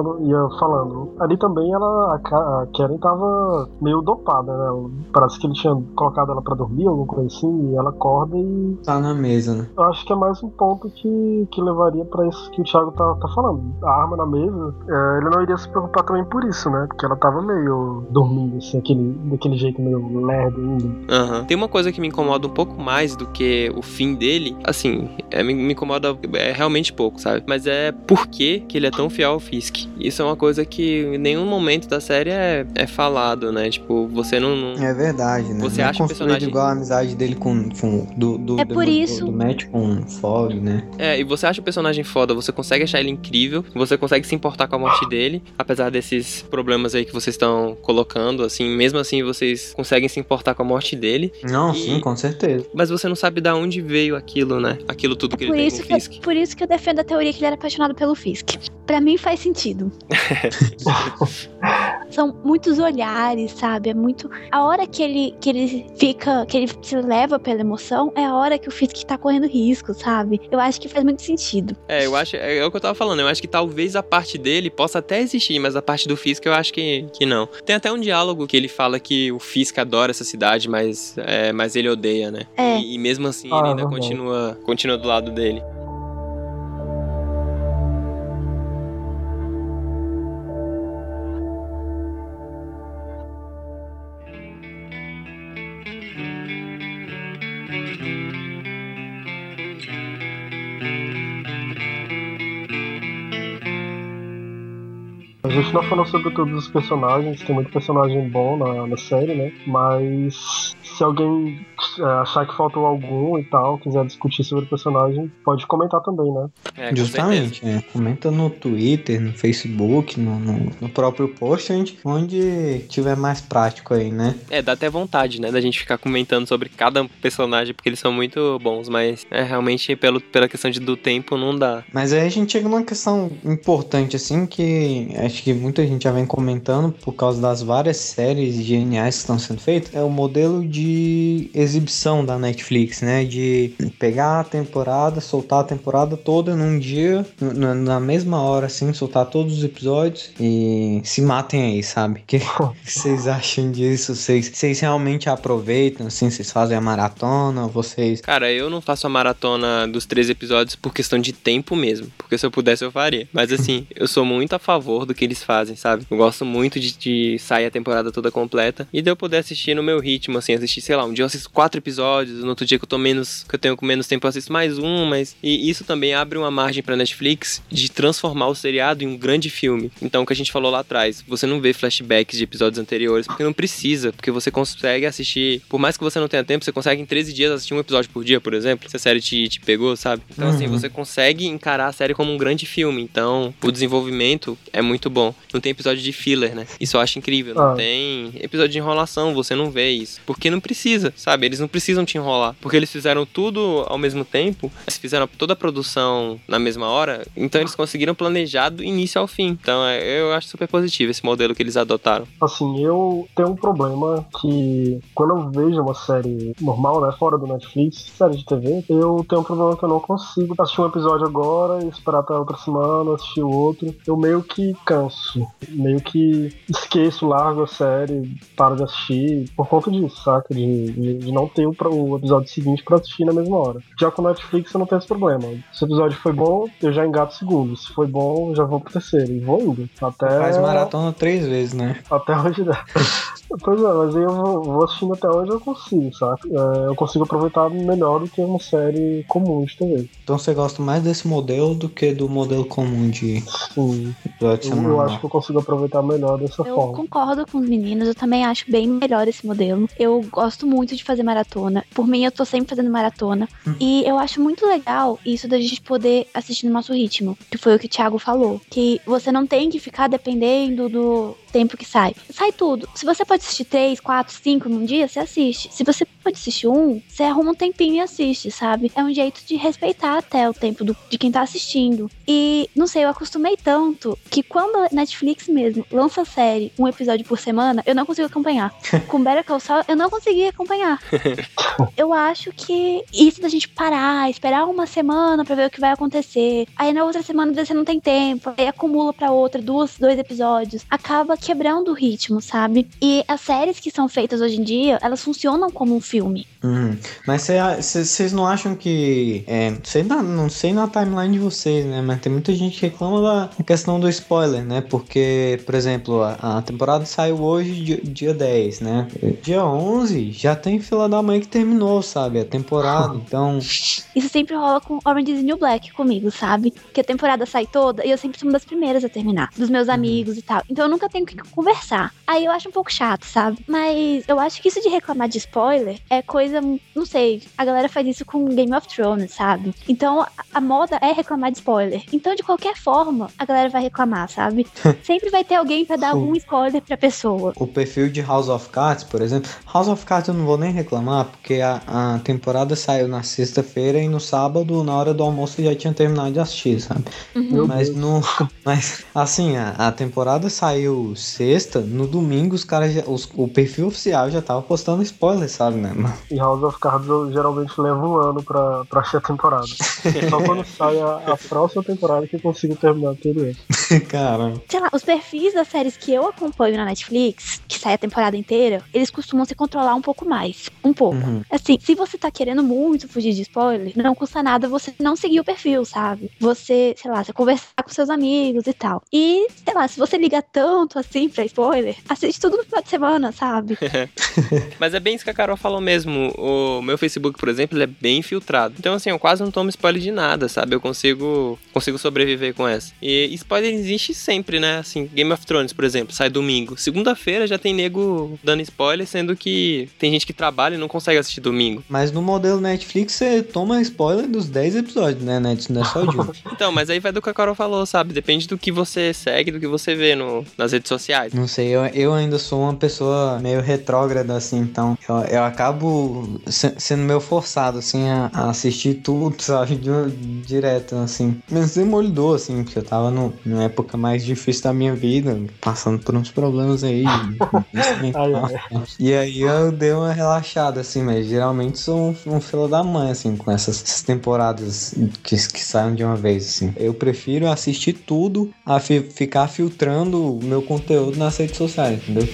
ia falando. Ali também a Karen tava meio dopada, né? Parece que ele tinha colocado ela pra dormir, alguma coisa assim, e ela acorda e... Tá na mesa, né? Eu acho que é mais um ponto que levaria pra isso que o Thiago tá falando. A arma na mesa, ele não iria se preocupar também por isso, né? Porque ela tava meio dormindo, assim, daquele jeito meio lerdo ainda. Tem uma coisa que me incomoda um pouco mais do que o fim dele, assim, me incomoda realmente pouco, sabe? Mas é por que ele é tão fiel ao Fisk. Isso é uma coisa que em nenhum momento da série é falado, né? Tipo, você não... É verdade, né? Você não acha o personagem... igual a amizade dele com o do É por isso. do Matt com Fog, né? E você acha o personagem foda, você consegue achar ele incrível, você consegue se importar com a morte dele, apesar desses problemas aí que vocês estão colocando, assim, mesmo assim vocês conseguem se importar com a morte dele. Não, sim, com certeza. Mas você não sabe de onde veio aquilo, né? Aquilo tudo que ele tem com o Fisk. Por isso que eu defendo a teoria que ele era apaixonado pelo Fisk. Pra mim faz sentido. São muitos olhares, sabe? É muito... A hora que ele fica... Que ele se leva pela emoção é a hora que o Fisk tá correndo risco, sabe? Eu acho que faz muito sentido. Eu acho... É o que eu tava falando. Eu acho que talvez a parte dele possa até existir, mas a parte do Fisk eu acho que não. Tem até um diálogo que ele fala que o Fisk adora essa cidade, mas ele odeia, né? E mesmo assim ele ainda continua do lado dele. A gente não falou sobre todos os personagens, tem muito personagem bom na série, né? Mas se alguém achar que faltou algum e tal, quiser discutir sobre o personagem, pode comentar também, né? Justamente, comenta no Twitter, no Facebook, no próprio post, onde tiver mais prático aí, né? Dá até vontade, né, da gente ficar comentando sobre cada personagem, porque eles são muito bons, mas realmente pela questão do tempo não dá. Mas aí a gente chega numa questão importante, assim, que acho que muita gente já vem comentando por causa das várias séries geniais que estão sendo feitas, é o modelo de exibição da Netflix, né? De pegar a temporada, soltar a temporada toda num dia, na mesma hora, assim, soltar todos os episódios e se matem aí, sabe? O que vocês acham disso? Vocês realmente aproveitam, assim? Vocês fazem a maratona? Vocês... Cara, eu não faço a maratona dos 13 episódios por questão de tempo mesmo, porque se eu pudesse eu faria. Mas assim, eu sou muito a favor do que eles fazem, sabe? Eu gosto muito de sair a temporada toda completa e de eu poder assistir no meu ritmo, assim, assistir, sei lá, um dia eu assisto 4 episódios, no outro dia que eu tenho com menos tempo eu assisto mais um, e isso também abre uma margem pra Netflix de transformar o seriado em um grande filme. Então, o que a gente falou lá atrás, você não vê flashbacks de episódios anteriores, porque não precisa, porque você consegue assistir, por mais que você não tenha tempo, você consegue em 13 dias assistir um episódio por dia, por exemplo, se a série te pegou, sabe? Então, assim, você consegue encarar a série como um grande filme, então o desenvolvimento é muito bom. Não tem episódio de filler, né? Isso eu acho incrível. Não tem episódio de enrolação, você não vê isso. Porque não precisa, sabe? Eles não precisam te enrolar. Porque eles fizeram tudo ao mesmo tempo, eles fizeram toda a produção na mesma hora, então eles conseguiram planejar do início ao fim. Então eu acho super positivo esse modelo que eles adotaram. Assim, eu tenho um problema que quando eu vejo uma série normal, né, fora do Netflix, série de TV, eu tenho um problema que eu não consigo assistir um episódio agora e esperar até outra semana, assistir o outro. Eu meio que canso, meio que esqueço, largo a série, paro de assistir por conta disso, saca? De não ter o episódio seguinte pra assistir na mesma hora. Já com o Netflix eu não tenho esse problema. Se o episódio foi bom, eu já engato o segundo. Se foi bom, eu já vou pro terceiro. E vou indo. Faz maratona 3 vezes, né? Até onde dá. Pois é, mas aí eu vou assistindo até onde eu consigo, saca? Eu consigo aproveitar melhor do que uma série comum de TV. Então você gosta mais desse modelo do que do modelo comum de episódio semanal? Eu acho que eu consigo aproveitar melhor dessa forma. Eu concordo com os meninos, eu também acho bem melhor esse modelo. Eu gosto muito de fazer maratona. Por mim, eu tô sempre fazendo maratona. E eu acho muito legal isso da gente poder assistir no nosso ritmo, que foi o que o Thiago falou. Que você não tem que ficar dependendo do tempo que sai. Sai tudo. Se você pode assistir 3, 4, 5 num dia, você assiste. Se você pode assistir um, você arruma um tempinho e assiste, sabe? É um jeito de respeitar até o tempo de quem tá assistindo. E, não sei, eu acostumei tanto que quando a Netflix mesmo lança a série, um episódio por semana, eu não consigo acompanhar. Com Better Call Saul, eu não consegui acompanhar. Eu acho que isso da gente parar, esperar uma semana pra ver o que vai acontecer, aí na outra semana você não tem tempo, aí acumula pra outra, dois episódios, acaba quebrando o ritmo, sabe? E as séries que são feitas hoje em dia, elas funcionam como um filme. Mas vocês não acham que... não sei na timeline de vocês, né? Mas tem muita gente que reclama da questão do spoiler, né? Porque, por exemplo, a temporada saiu hoje, dia 10, né? Dia 11 já tem fila da mãe que terminou, sabe? A temporada, então... Isso sempre rola com Orange is the New Black comigo, sabe? Que a temporada sai toda e eu sempre sou uma das primeiras a terminar. Dos meus amigos e tal. Então eu nunca tenho que conversar. Aí eu acho um pouco chato, sabe? Mas eu acho que isso de reclamar de spoiler é coisa, não sei, a galera faz isso com Game of Thrones, sabe? Então a moda é reclamar de spoiler. Então de qualquer forma, a galera vai reclamar, sabe? Sempre vai ter alguém pra dar algum spoiler pra pessoa. O perfil de House of Cards, por exemplo, House of Cards eu não vou nem reclamar, porque a temporada saiu na sexta-feira e no sábado, na hora do almoço, eu já tinha terminado de assistir, sabe? Mas assim, a temporada saiu sexta, no domingo os caras o perfil oficial já tava postando spoiler, sabe, né? E House of Cards eu geralmente levo um ano pra assistir a temporada. Só quando sai a próxima temporada que eu consigo terminar a anterior. Caramba. Sei lá, os perfis das séries que eu acompanho na Netflix, que sai a temporada inteira, eles costumam se controlar um pouco mais. Um pouco. Assim, se você tá querendo muito fugir de spoiler, não custa nada você não seguir o perfil, sabe? Você, sei lá, você conversar com seus amigos e tal. E, sei lá, se você liga tanto assim pra spoiler, assiste tudo no final de semana, sabe? Mas é bem isso que a Carol falou mesmo. O meu Facebook, por exemplo, ele é bem filtrado. Então, assim, eu quase não tomo spoiler de nada, sabe? Eu consigo sobreviver com essa. E spoiler existe sempre, né? Assim, Game of Thrones, por exemplo, sai domingo. Segunda-feira já tem nego dando spoiler, sendo que tem gente que trabalha e não consegue assistir domingo. Mas no modelo Netflix você toma spoiler dos 10 episódios, né? Não é só de um. Então, mas aí vai do que a Carol falou, sabe? Depende do que você segue, do que você vê nas redes sociais. Não sei, eu ainda sou uma pessoa meio retrógrada, assim, então eu acabo sendo meio forçado, assim, a assistir tudo, sabe? Direto, assim. Menos Demolidor, assim, porque eu tava numa época mais difícil da minha vida, passando por uns problemas aí. E aí eu dei uma relaxada, assim, mas geralmente sou um filho da mãe, assim, com essas temporadas que saem de uma vez, assim. Eu prefiro assistir tudo a ficar filtrando o meu conteúdo nas redes sociais, entendeu?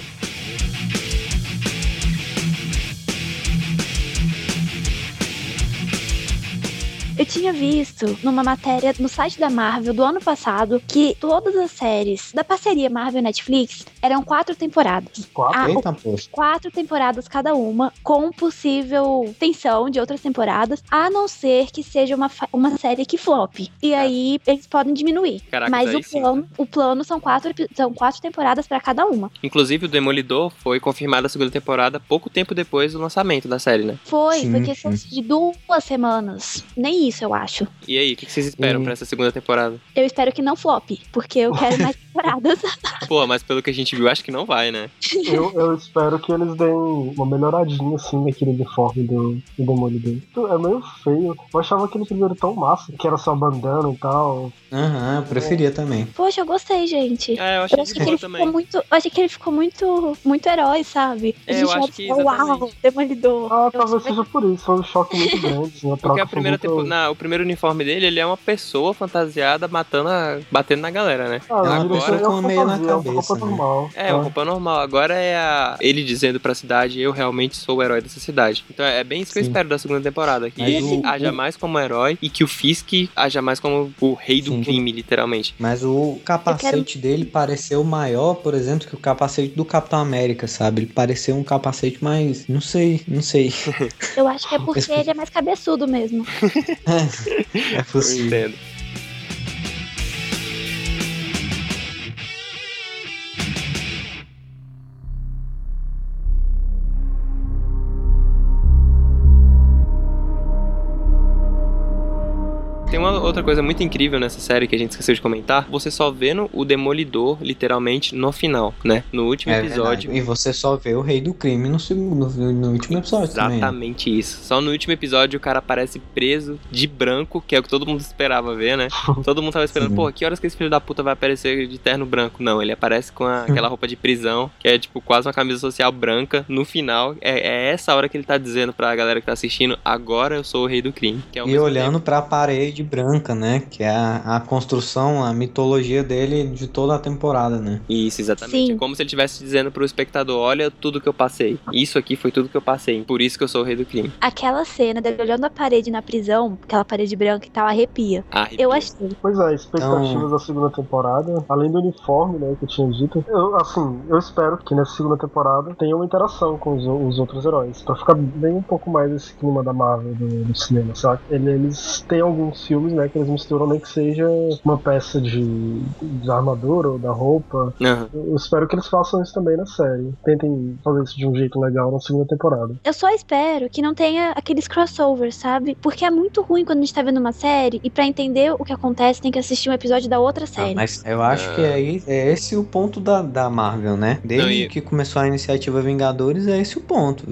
Eu tinha visto numa matéria no site da Marvel do ano passado que todas as séries da parceria Marvel-Netflix eram 4 temporadas. 4? Eita, poxa. 4 temporadas cada uma, com possível tensão de outras temporadas, a não ser que seja uma série que flop. E aí eles podem diminuir. Caraca, mas aí o plano são 4 temporadas pra cada uma. Inclusive, o Demolidor foi confirmado a segunda temporada pouco tempo depois do lançamento da série, né? Foi questão de 2 semanas. Nem isso, eu acho. E aí, o que vocês esperam pra essa segunda temporada? Eu espero que não flop, porque eu quero mais temporadas. Pô, mas pelo que a gente viu, acho que não vai, né? Eu espero que eles deem uma melhoradinha, assim, naquele uniforme do Demolidor. É meio feio. Eu achava aquele primeiro tão massa, que era só bandana e tal. Eu preferia também. Poxa, eu gostei, gente. É, eu achei de boa também. Eu achei que ele ficou muito herói, sabe? É, eu acho que uau, Demolidor. Talvez seja por isso. Foi um choque muito grande. Assim, porque a primeira o primeiro uniforme dele, ele é uma pessoa fantasiada batendo na galera, né? Agora com meio na cabeça. Normal. Uma roupa normal. Agora é ele dizendo pra cidade, eu realmente sou o herói dessa cidade. Então é bem isso que eu espero da segunda temporada. Que ele haja mais como herói e que o Fisk haja mais como o rei do crime, literalmente. Mas o capacete dele pareceu maior, por exemplo, que o capacete do Capitão América, sabe? Ele pareceu um capacete mais... Não sei. Eu acho que é porque ele é mais cabeçudo mesmo. É possível. Eu entendo. Tem uma outra coisa muito incrível nessa série que a gente esqueceu de comentar. Você só vendo o Demolidor, literalmente, no final, né? No último episódio. Verdade. E você só vê o Rei do Crime no último episódio também. Exatamente isso. Só no último episódio o cara aparece preso de branco, que é o que todo mundo esperava ver, né? Todo mundo tava esperando, pô, que horas que esse filho da puta vai aparecer de terno branco? Não, ele aparece com aquela roupa de prisão, que é tipo quase uma camisa social branca. No final, é essa hora que ele tá dizendo pra galera que tá assistindo, agora eu sou o Rei do Crime. Que é e olhando pra parede branca, né? Que é a construção, a mitologia dele de toda a temporada, né? Isso, exatamente. Sim. É como se ele estivesse dizendo pro espectador, olha tudo que eu passei. Isso aqui foi tudo que eu passei. Por isso que eu sou o Rei do Crime. Aquela cena dele olhando a parede na prisão, aquela parede branca e tal, arrepia. Eu achei. Pois é, expectativas da segunda temporada, além do uniforme, né, que eu tinha dito, eu espero que nessa segunda temporada tenha uma interação com os outros heróis, pra ficar bem um pouco mais esse clima da Marvel do cinema, sabe? Eles têm alguns filmes, né, né? Que eles misturam nem que seja uma peça de armadura ou da roupa. Eu espero que eles façam isso também na série. Tentem fazer isso de um jeito legal na segunda temporada. Eu só espero que não tenha aqueles crossovers, sabe? Porque é muito ruim quando a gente tá vendo uma série e pra entender o que acontece tem que assistir um episódio da outra série. Mas eu acho que aí é esse o ponto da Marvel, né? Desde que começou a iniciativa Vingadores, é esse o ponto.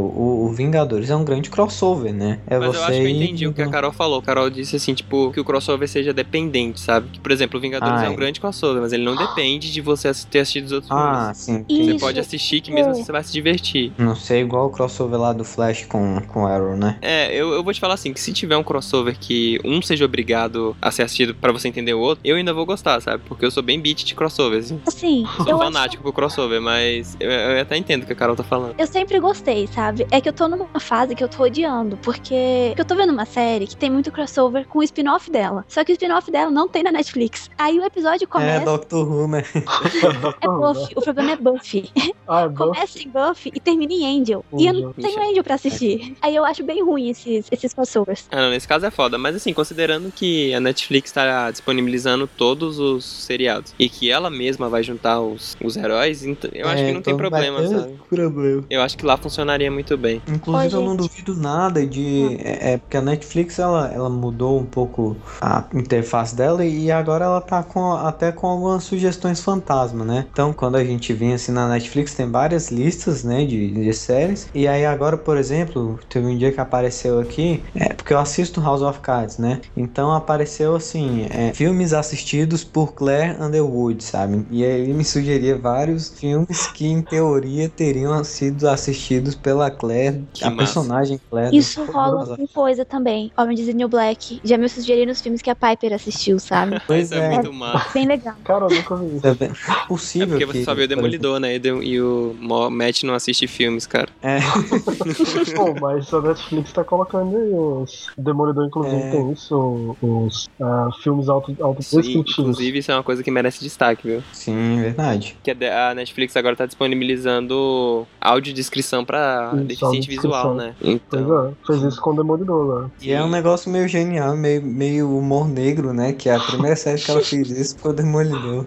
O Vingadores é um grande crossover, né? Mas eu acho que eu entendi o que a Carol falou. A Carol disse assim, tipo, que o crossover seja dependente, sabe? Que, por exemplo, o Vingadores é um grande crossover, mas ele não depende de você ter assistido os outros filmes. Sim. Você pode assistir que mesmo assim você vai se divertir. Não sei, igual o crossover lá do Flash com Arrow, né? Eu vou te falar assim, que se tiver um crossover que um seja obrigado a ser assistido pra você entender o outro, eu ainda vou gostar, sabe? Porque eu sou bem beat de crossover, assim. Assim, Sou fanático por crossover, mas eu até entendo o que a Carol tá falando. Eu sempre gostei, sabe? É que eu tô numa fase que eu tô odiando, porque eu tô vendo uma série que tem muito crossover com o spin-off dela. Só que o spin-off dela não tem na Netflix. Aí o episódio começa... É Doctor Who, né? É Buffy. O problema é Buffy. Começa em Buffy e termina em Angel. E eu não tenho Angel pra assistir. Aí eu acho bem ruim esses crossovers. Não, nesse caso é foda. Mas assim, considerando que a Netflix tá disponibilizando todos os seriados e que ela mesma vai juntar os heróis, então eu acho que não tem problema, sabe? Eu acho que lá funcionaria muito bem. Inclusive, eu não duvido nada de... porque a Netflix, ela mudou um pouco a interface dela e agora ela tá até com algumas sugestões fantasma, né? Então, quando a gente vem assim na Netflix, tem várias listas, né, de séries. E aí agora, por exemplo, teve um dia que apareceu aqui, porque eu assisto House of Cards, né? Então apareceu assim, filmes assistidos por Claire Underwood, sabe? E aí ele me sugeria vários filmes que em teoria teriam sido assistidos pela Claire, personagem Claire. Isso rola com coisa também. Orange is the New Black. Já me sugeriram os filmes que a Piper assistiu, sabe? Pois é. Muito massa. Bem legal. Cara, eu nunca vi isso. É bem possível. Porque você só viu o Demolidor, né? E o Matt não assiste filmes, cara. Pô, mas a Netflix tá colocando aí os Demolidor, inclusive, tem isso, os filmes autodestrutivos. Inclusive, isso é uma coisa que merece destaque, viu? Sim, verdade. Que a Netflix agora tá disponibilizando audiodescrição pra deficiente visual, né? Então... Pois fez isso com o Demolidor, né? E é um negócio meio genial, meio humor negro, né? Que é a primeira série que ela fez isso foi o Demolidor.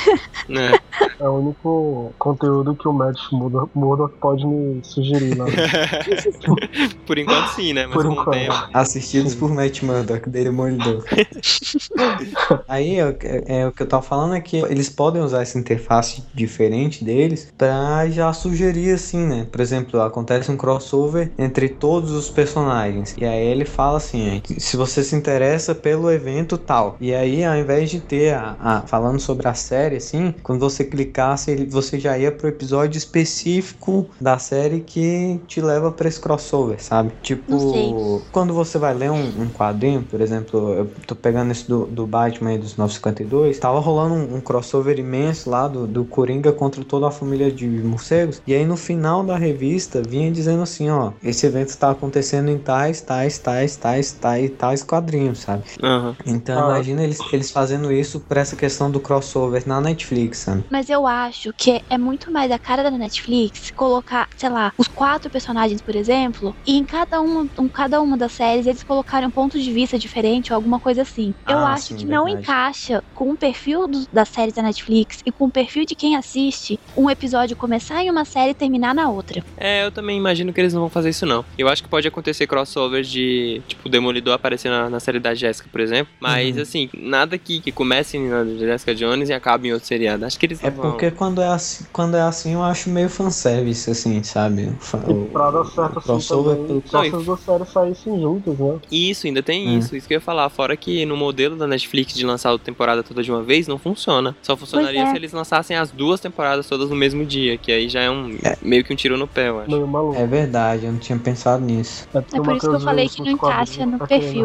É o único conteúdo que o Matt Murdock pode me sugerir lá. Por enquanto sim, né? Mas por com enquanto. o tempo. Assistidos por Matt Murdock, Demolidor. Aí, o que eu tava falando é que eles podem usar essa interface diferente deles pra já sugerir assim, né? Por exemplo, acontece um crossover entre todos os personagens. E aí ele fala assim, se você se interessa pelo evento tal. E aí, ao invés de ter falando sobre a série, assim, quando você clicasse, você já ia pro episódio específico da série que te leva pra esse crossover, sabe? Tipo, quando você vai ler um quadrinho, por exemplo, eu tô pegando esse do Batman aí dos 952, tava rolando um crossover imenso lá do Coringa contra toda a família de morcegos, e aí no final da revista vinha dizendo assim, ó, esse evento tá acontecendo em tais quadrinhos, sabe? Então imagina eles fazendo isso pra essa questão do crossover na Netflix, sabe? Mas eu acho que é muito mais a cara da Netflix colocar, sei lá, os 4 personagens, por exemplo, e em cada uma das séries eles colocarem um ponto de vista diferente ou alguma coisa assim. Eu acho que não encaixa com o perfil das séries da Netflix e com o perfil de quem assiste um episódio começar em uma série e terminar na outra. Eu também imagino que eles não vão fazer isso, não. Eu acho que pode acontecer crossovers de, tipo, o Demolidor aparecer na série da Jéssica, por exemplo. Mas, assim, nada que comece na Jessica Jones e acabe em outro seriado. Acho que eles não vão. Porque quando é assim eu acho meio fanservice, assim, sabe? E pra dar certo assim também, só essas duas séries saíssem juntas, né? Isso, ainda tem isso que eu ia falar. Fora que no modelo da Netflix de lançar a temporada toda de uma vez, não funciona. Só funcionaria se eles lançassem as 2 temporadas todas no mesmo dia, que aí já é meio que um tiro no pé, eu acho. Meio maluco. É verdade, eu não tinha pensado nisso. É por isso que eu falei que não encaixa no perfil.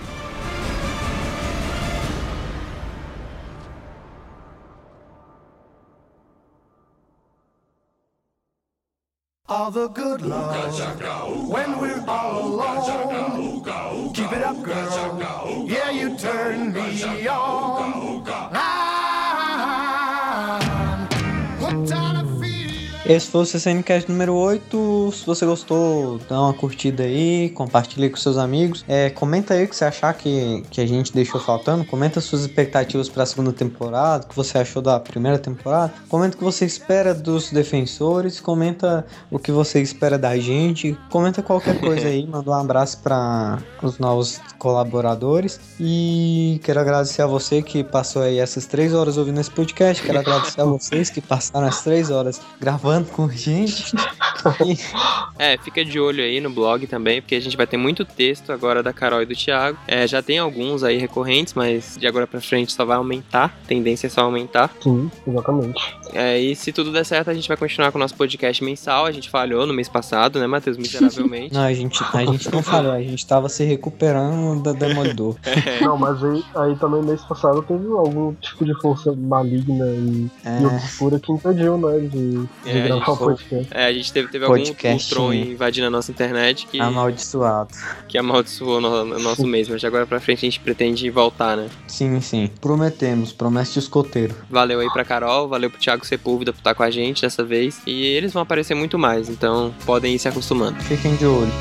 All the good love when we're all alone. Keep it up, girl. Yeah, you turn me on. I'm hooked on a feeling. Esse foi o CCNcast número 8. Se você gostou, dá uma curtida aí, compartilha com seus amigos. Comenta aí o que você achar que a gente deixou faltando. Comenta suas expectativas para a segunda temporada, o que você achou da primeira temporada. Comenta o que você espera dos defensores. Comenta o que você espera da gente. Comenta qualquer coisa aí. Manda um abraço para os novos colaboradores. E quero agradecer a você que passou aí essas 3 horas ouvindo esse podcast. Quero agradecer a vocês que passaram as 3 horas gravando com a gente. Fica de olho aí no blog também, porque a gente vai ter muito texto agora da Carol e do Thiago. Já tem alguns aí recorrentes, mas de agora pra frente só vai aumentar. A tendência é só aumentar. Sim, exatamente. E se tudo der certo, a gente vai continuar com o nosso podcast mensal. A gente falhou no mês passado, né, Matheus? Miseravelmente. Não, a gente não falou, a gente tava se recuperando da Demolidor. Não, mas aí também mês passado teve algum tipo de força maligna e obscura que impediu, né, de gravar o podcast. A gente teve algum Ultron invadindo a nossa internet que amaldiçoou no nosso mês, mas de agora pra frente a gente pretende voltar, né? Sim. Promete escoteiro. Valeu aí pra Carol, valeu pro Thiago Sepúlveda por estar com a gente dessa vez, e eles vão aparecer muito mais, então podem ir se acostumando. Fiquem de olho.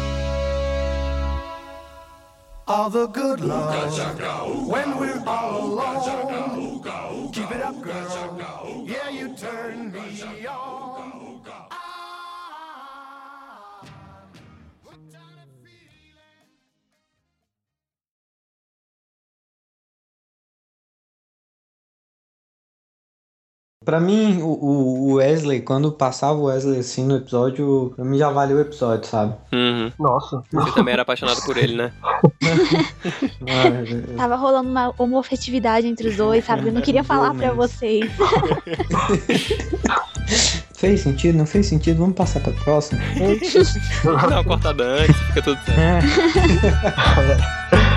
All the good love when we're all alone. Keep it up, girl. Yeah, you turn me on. Pra mim, o Wesley, quando passava o Wesley assim no episódio, pra mim já valeu o episódio, sabe? Uhum. Nossa. Você também era apaixonado por ele, né? Tava rolando uma homofetividade entre os dois, sabe? Eu não queria falar pra vocês. Fez sentido? Não fez sentido? Vamos passar pra próxima? Não, cortada antes, fica tudo certo.